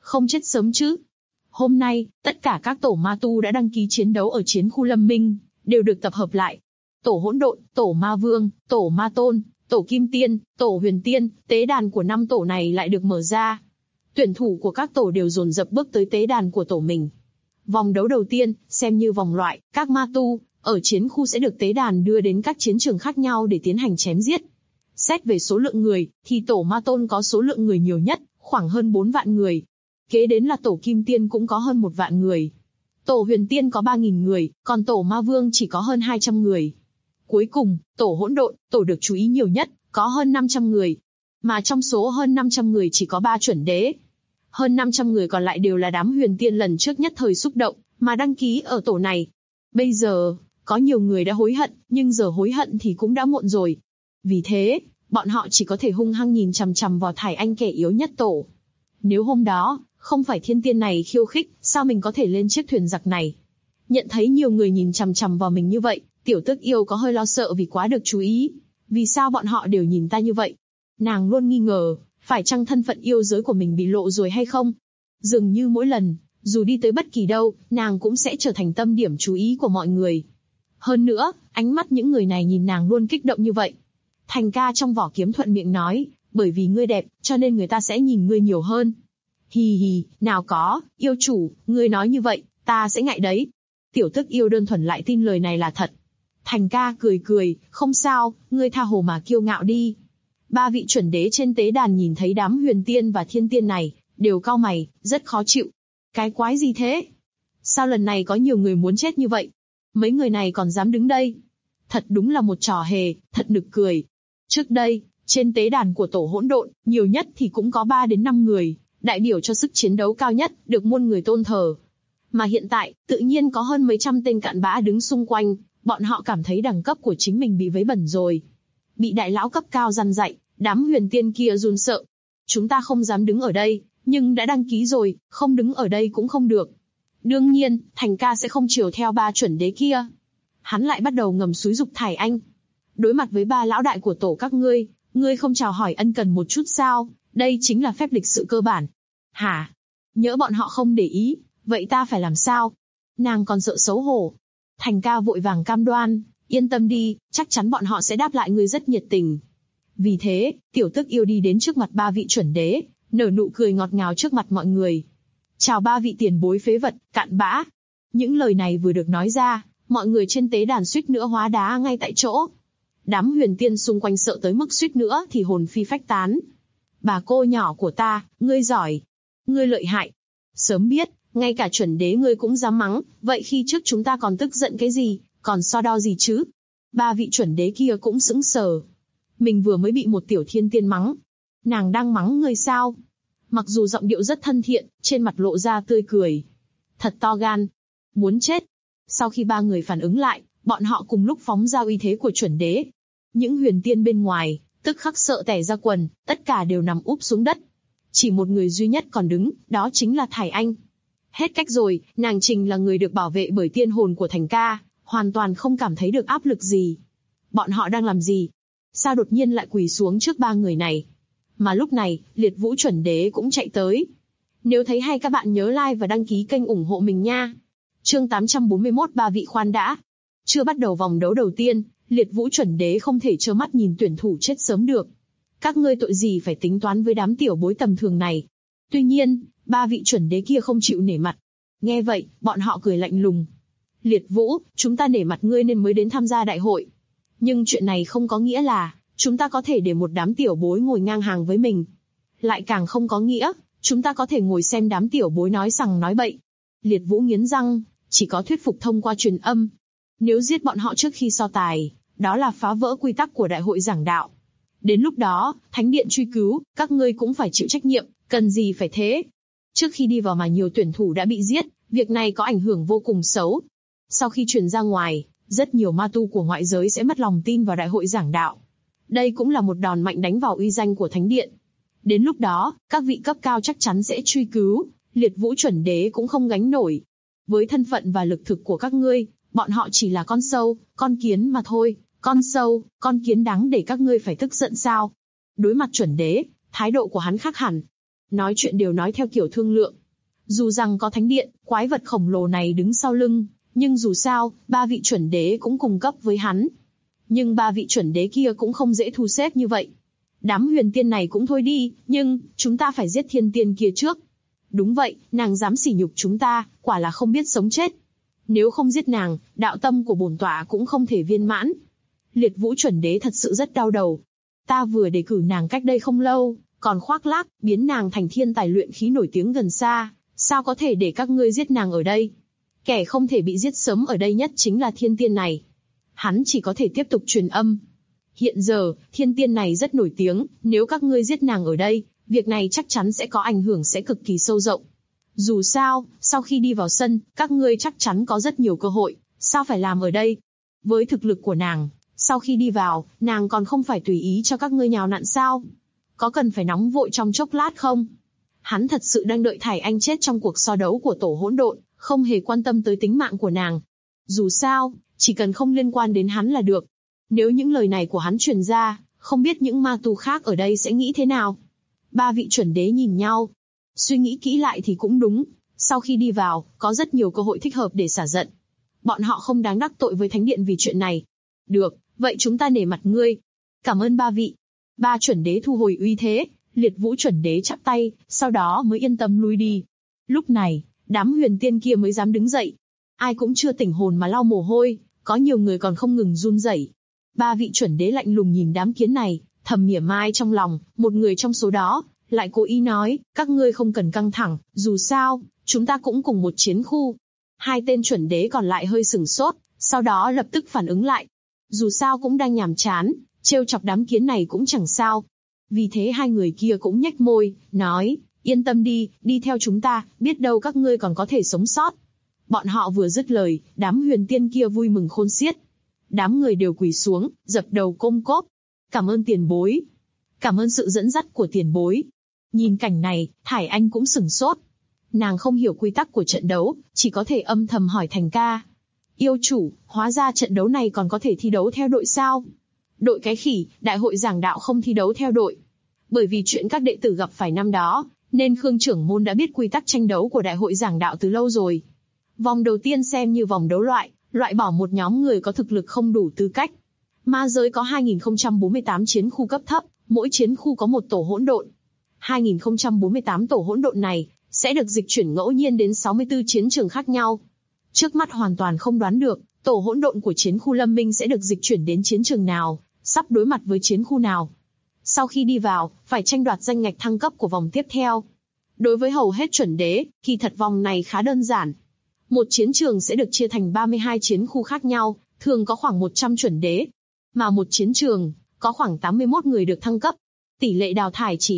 Không chết sớm chứ. Hôm nay, tất cả các tổ ma tu đã đăng ký chiến đấu ở chiến khu Lâm Minh, đều được tập hợp lại. Tổ hỗn độn, tổ ma vương, tổ ma tôn, tổ kim tiên, tổ huyền tiên, tế đàn của 5 tổ này lại được mở ra. Tuyển thủ của các tổ đều dồn dập bước tới tế đàn của tổ mình. Vòng đấu đầu tiên, xem như vòng loại, các ma tu ở chiến khu sẽ được tế đàn đưa đến các chiến trường khác nhau để tiến hành chém giết. Xét về số lượng người, thì tổ ma tôn có số lượng người nhiều nhất, khoảng hơn 4 vạn người. Kế đến là tổ kim tiên cũng có hơn 1 vạn người. Tổ huyền tiên có 3.000 người, còn tổ ma vương chỉ có hơn 200 người. Cuối cùng, tổ hỗn độn, tổ được chú ý nhiều nhất, có hơn 500 người. Mà trong số hơn 500 người chỉ có 3 chuẩn đế. Hơn 500 người còn lại đều là đám huyền tiên lần trước nhất thời xúc động, mà đăng ký ở tổ này. Bây giờ, có nhiều người đã hối hận, nhưng giờ hối hận thì cũng đã muộn rồi. Vì thế, bọn họ chỉ có thể hung hăng nhìn chằm chằm vào Thải Anh kẻ yếu nhất tổ. Nếu hôm đó, không phải thiên tiên này khiêu khích, sao mình có thể lên chiếc thuyền giặc này? Nhận thấy nhiều người nhìn chằm chằm vào mình như vậy, Tiểu Tước Yêu có hơi lo sợ vì quá được chú ý. Vì sao bọn họ đều nhìn ta như vậy? Nàng luôn nghi ngờ, phải chăng thân phận yêu giới của mình bị lộ rồi hay không? Dường như mỗi lần, dù đi tới bất kỳ đâu, nàng cũng sẽ trở thành tâm điểm chú ý của mọi người. Hơn nữa, ánh mắt những người này nhìn nàng luôn kích động như vậy. Thành ca trong vỏ kiếm thuận miệng nói, bởi vì ngươi đẹp, cho nên người ta sẽ nhìn ngươi nhiều hơn. Hì hì, nào có, yêu chủ, ngươi nói như vậy, ta sẽ ngại đấy. Tiểu Tước Yêu đơn thuần lại tin lời này là thật. Thành ca cười cười, không sao, ngươi tha hồ mà kiêu ngạo đi. 3 vị chuẩn đế trên tế đàn nhìn thấy đám huyền tiên và thiên tiên này, đều cau mày, rất khó chịu. Cái quái gì thế? Sao lần này có nhiều người muốn chết như vậy? Mấy người này còn dám đứng đây? Thật đúng là một trò hề, thật nực cười. Trước đây, trên tế đàn của tổ hỗn độn, nhiều nhất thì cũng có 3 đến 5 người, đại biểu cho sức chiến đấu cao nhất, được muôn người tôn thờ. Mà hiện tại, tự nhiên có hơn mấy trăm tên cặn bã đứng xung quanh, bọn họ cảm thấy đẳng cấp của chính mình bị vấy bẩn rồi. Bị đại lão cấp cao răn dạy, đám huyền tiên kia run sợ. Chúng ta không dám đứng ở đây, nhưng đã đăng ký rồi, không đứng ở đây cũng không được. Đương nhiên, Thành ca sẽ không chiều theo 3 chuẩn đế kia. Hắn lại bắt đầu ngầm xúi giục Thải Anh. Đối mặt với 3 lão đại của tổ các ngươi không chào hỏi ân cần một chút sao? Đây chính là phép lịch sự cơ bản. Hả? Nhỡ bọn họ không để ý, vậy ta phải làm sao? Nàng còn sợ xấu hổ. Thành ca vội vàng cam đoan, yên tâm đi, chắc chắn bọn họ sẽ đáp lại ngươi rất nhiệt tình. Vì thế, Tiểu Tước Yêu đi đến trước mặt 3 vị chuẩn đế, nở nụ cười ngọt ngào trước mặt mọi người. Chào 3 vị tiền bối phế vật, cặn bã. Những lời này vừa được nói ra, mọi người trên tế đàn suýt nữa hóa đá ngay tại chỗ. Đám huyền tiên xung quanh sợ tới mức suýt nữa thì hồn phi phách tán. Bà cô nhỏ của ta, ngươi giỏi. Ngươi lợi hại. Sớm biết, ngay cả chuẩn đế ngươi cũng dám mắng, vậy khi trước chúng ta còn tức giận cái gì, còn so đo gì chứ? 3 vị chuẩn đế kia cũng sững sờ. Mình vừa mới bị một tiểu thiên tiên mắng. Nàng đang mắng ngươi sao? Mặc dù giọng điệu rất thân thiện, trên mặt lộ ra tươi cười. Thật to gan. Muốn chết. Sau khi 3 người phản ứng lại, bọn họ cùng lúc phóng ra uy thế của chuẩn đế. Những huyền tiên bên ngoài, tức khắc sợ tẻ ra quần, tất cả đều nằm úp xuống đất. Chỉ một người duy nhất còn đứng, đó chính là Thải Anh. Hết cách rồi, nàng Trình là người được bảo vệ bởi tiên hồn của Thành ca, hoàn toàn không cảm thấy được áp lực gì. Bọn họ đang làm gì? Sao đột nhiên lại quỳ xuống trước 3 người này? Mà lúc này, Liệt Vũ chuẩn đế cũng chạy tới. Nếu thấy hay các bạn nhớ like và đăng ký kênh ủng hộ mình nha. Chương 841 3 vị khoan đã. Chưa bắt đầu vòng đấu đầu tiên, Liệt Vũ chuẩn đế không thể trơ mắt nhìn tuyển thủ chết sớm được. Các ngươi tội gì phải tính toán với đám tiểu bối tầm thường này? Tuy nhiên, 3 vị chuẩn đế kia không chịu nể mặt. Nghe vậy, bọn họ cười lạnh lùng. Liệt Vũ, chúng ta nể mặt ngươi nên mới đến tham gia đại hội. Nhưng chuyện này không có nghĩa là chúng ta có thể để một đám tiểu bối ngồi ngang hàng với mình. Lại càng không có nghĩa, chúng ta có thể ngồi xem đám tiểu bối nói sằng nói bậy. Liệt Vũ nghiến răng, chỉ có thuyết phục thông qua truyền âm. Nếu giết bọn họ trước khi so tài, đó là phá vỡ quy tắc của đại hội giảng đạo. Đến lúc đó, Thánh Điện truy cứu, các ngươi cũng phải chịu trách nhiệm, cần gì phải thế. Trước khi đi vào mà nhiều tuyển thủ đã bị giết, việc này có ảnh hưởng vô cùng xấu. Sau khi truyền ra ngoài, rất nhiều ma tu của ngoại giới sẽ mất lòng tin vào đại hội giảng đạo. Đây cũng là một đòn mạnh đánh vào uy danh của Thánh Điện. Đến lúc đó, các vị cấp cao chắc chắn sẽ truy cứu, Liệt Vũ chuẩn đế cũng không gánh nổi. Với thân phận và lực thực của các ngươi, bọn họ chỉ là con sâu, con kiến mà thôi. Con sâu, con kiến đáng để các ngươi phải tức giận sao? Đối mặt chuẩn đế, thái độ của hắn khác hẳn. nói chuyện đều nói theo kiểu thương lượng. Dù rằng có thánh điện, quái vật khổng lồ này đứng sau lưng, nhưng dù sao, 3 vị chuẩn đế cũng cùng cấp với hắn. Nhưng 3 vị chuẩn đế kia cũng không dễ thu xếp như vậy. Đám huyền tiên này cũng thôi đi, nhưng, chúng ta phải giết thiên tiên kia trước. Đúng vậy, nàng dám sỉ nhục chúng ta, quả là không biết sống chết. Nếu không giết nàng, đạo tâm của bổn tọa cũng không thể viên mãn. Liệt Vũ chuẩn đế thật sự rất đau đầu. Ta vừa đề cử nàng cách đây không lâu, còn khoác lác, biến nàng thành thiên tài luyện khí nổi tiếng gần xa, sao có thể để các ngươi giết nàng ở đây? Kẻ không thể bị giết sớm ở đây nhất chính là thiên tiên này. Hắn chỉ có thể tiếp tục truyền âm. Hiện giờ, thiên tiên này rất nổi tiếng, nếu các ngươi giết nàng ở đây, việc này chắc chắn sẽ có ảnh hưởng sẽ cực kỳ sâu rộng. Dù sao, sau khi đi vào sân, các ngươi chắc chắn có rất nhiều cơ hội, sao phải làm ở đây? Với thực lực của nàng, sau khi đi vào, nàng còn không phải tùy ý cho các ngươi nhào nặn sao? Có cần phải nóng vội trong chốc lát không? Hắn thật sự đang đợi Thải Anh chết trong cuộc so đấu của tổ hỗn độn, không hề quan tâm tới tính mạng của nàng. Dù sao, chỉ cần không liên quan đến hắn là được. Nếu những lời này của hắn truyền ra, không biết những ma tu khác ở đây sẽ nghĩ thế nào? 3 vị chuẩn đế nhìn nhau. Suy nghĩ kỹ lại thì cũng đúng, sau khi đi vào, có rất nhiều cơ hội thích hợp để xả giận. Bọn họ không đáng đắc tội với thánh điện vì chuyện này. Được, vậy chúng ta nể mặt ngươi. Cảm ơn 3 vị. 3 chuẩn đế thu hồi uy thế, Liệt Vũ chuẩn đế chắp tay, sau đó mới yên tâm lui đi. Lúc này, đám huyền tiên kia mới dám đứng dậy. Ai cũng chưa tỉnh hồn mà lau mồ hôi, có nhiều người còn không ngừng run rẩy. 3 vị chuẩn đế lạnh lùng nhìn đám kiến này, thầm mỉa mai trong lòng, một người trong số đó lại cố ý nói, các ngươi không cần căng thẳng, dù sao, chúng ta cũng cùng một chiến khu. 2 tên chuẩn đế còn lại hơi sửng sốt, sau đó lập tức phản ứng lại. Dù sao cũng đang nhàm chán, trêu chọc đám kiến này cũng chẳng sao. Vì thế 2 người kia cũng nhếch môi, nói, yên tâm đi, đi theo chúng ta, biết đâu các ngươi còn có thể sống sót. Bọn họ vừa dứt lời, đám huyền tiên kia vui mừng khôn xiết. Đám người đều quỳ xuống, dập đầu côm cốp. Cảm ơn tiền bối. Cảm ơn sự dẫn dắt của tiền bối. Nhìn cảnh này, Thải Anh cũng sửng sốt. Nàng không hiểu quy tắc của trận đấu, chỉ có thể âm thầm hỏi Thành ca. Yêu chủ, hóa ra trận đấu này còn có thể thi đấu theo đội sao? Đội cái khỉ, đại hội giảng đạo không thi đấu theo đội. Bởi vì chuyện các đệ tử gặp phải năm đó, nên Khương trưởng môn đã biết quy tắc tranh đấu của đại hội giảng đạo từ lâu rồi. Vòng đầu tiên xem như vòng đấu loại bỏ một nhóm người có thực lực không đủ tư cách. Ma giới có 2048 chiến khu cấp thấp, mỗi chiến khu có một tổ hỗn độn. 2048 tổ hỗn độn này sẽ được dịch chuyển ngẫu nhiên đến 64 chiến trường khác nhau. Trước mắt hoàn toàn không đoán được, tổ hỗn độn của chiến khu Lâm Minh sẽ được dịch chuyển đến chiến trường nào, sắp đối mặt với chiến khu nào. Sau khi đi vào, phải tranh đoạt danh ngạch thăng cấp của vòng tiếp theo. Đối với hầu hết chuẩn đế, kỳ thật vòng này khá đơn giản. Một chiến trường sẽ được chia thành 32 chiến khu khác nhau, thường có khoảng 100 chuẩn đế. Mà một chiến trường, có khoảng 81 người được thăng cấp. Tỷ lệ đào thải chỉ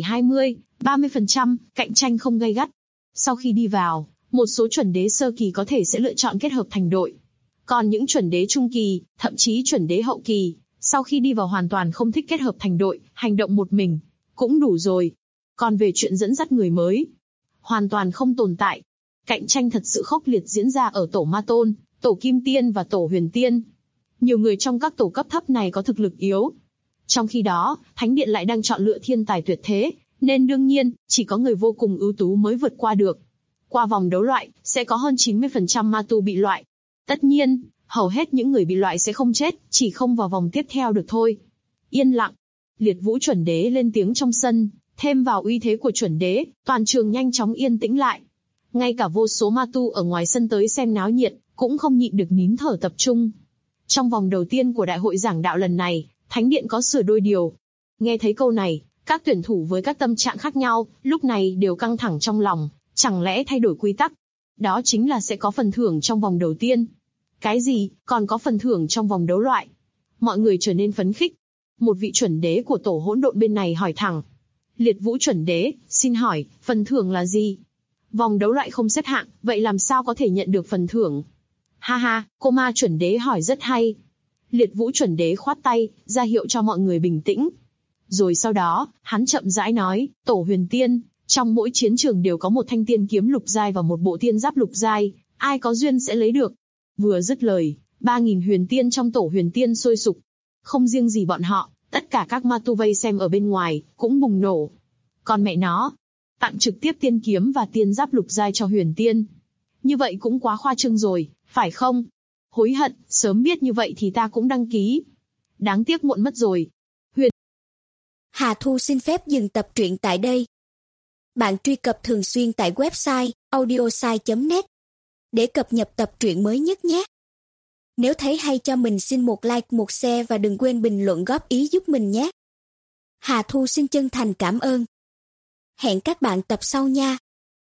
20-30%, cạnh tranh không gay gắt. Sau khi đi vào, một số chuẩn đế sơ kỳ có thể sẽ lựa chọn kết hợp thành đội. Còn những chuẩn đế trung kỳ, thậm chí chuẩn đế hậu kỳ, sau khi đi vào hoàn toàn không thích kết hợp thành đội, hành động một mình, cũng đủ rồi. Còn về chuyện dẫn dắt người mới, hoàn toàn không tồn tại. Cạnh tranh thật sự khốc liệt diễn ra ở tổ Ma Tôn, tổ Kim Tiên và tổ Huyền Tiên. Nhiều người trong các tổ cấp thấp này có thực lực yếu. Trong khi đó, Thánh Điện lại đang chọn lựa thiên tài tuyệt thế, nên đương nhiên, chỉ có người vô cùng ưu tú mới vượt qua được. Qua vòng đấu loại, sẽ có hơn 90% ma tu bị loại. Tất nhiên, hầu hết những người bị loại sẽ không chết, chỉ không vào vòng tiếp theo được thôi. Yên lặng. Liệt Vũ chuẩn đế lên tiếng trong sân, thêm vào uy thế của chuẩn đế, toàn trường nhanh chóng yên tĩnh lại. Ngay cả vô số ma tu ở ngoài sân tới xem náo nhiệt, cũng không nhịn được nín thở tập trung. Trong vòng đầu tiên của đại hội giảng đạo lần này, Thánh Điện có sửa đôi điều. Nghe thấy câu này, các tuyển thủ với các tâm trạng khác nhau, lúc này đều căng thẳng trong lòng, chẳng lẽ thay đổi quy tắc? Đó chính là sẽ có phần thưởng trong vòng đầu tiên. Cái gì, còn có phần thưởng trong vòng đấu loại? Mọi người trở nên phấn khích. Một vị chuẩn đế của tổ hỗn độn bên này hỏi thẳng. Liệt Vũ chuẩn đế, xin hỏi, phần thưởng là gì? Vòng đấu loại không xếp hạng, vậy làm sao có thể nhận được phần thưởng? Ha ha, cô ma chuẩn đế hỏi rất hay. Liệt Vũ chuẩn đế khoát tay, ra hiệu cho mọi người bình tĩnh. Rồi sau đó, hắn chậm rãi nói, tổ Huyền Tiên, trong mỗi chiến trường đều có một thanh tiên kiếm lục giai và một bộ tiên giáp lục giai, ai có duyên sẽ lấy được. Vừa dứt lời, 3.000 huyền tiên trong tổ Huyền Tiên sôi sục. Không riêng gì bọn họ, tất cả các ma tu vây xem ở bên ngoài, cũng bùng nổ. Còn mẹ nó, Tặng trực tiếp tiên kiếm và tiên giáp lục giai cho Huyền Tiên. Như vậy cũng quá khoa trương rồi, phải không? Hối hận, sớm biết như vậy thì ta cũng đăng ký. Đáng tiếc muộn mất rồi. Hà Thu xin phép dừng tập truyện tại đây. Bạn truy cập thường xuyên tại website audiosai.net để cập nhật tập truyện mới nhất nhé. Nếu thấy hay cho mình xin một like, một share và đừng quên bình luận góp ý giúp mình nhé. Hà Thu xin chân thành cảm ơn. Hẹn các bạn tập sau nha.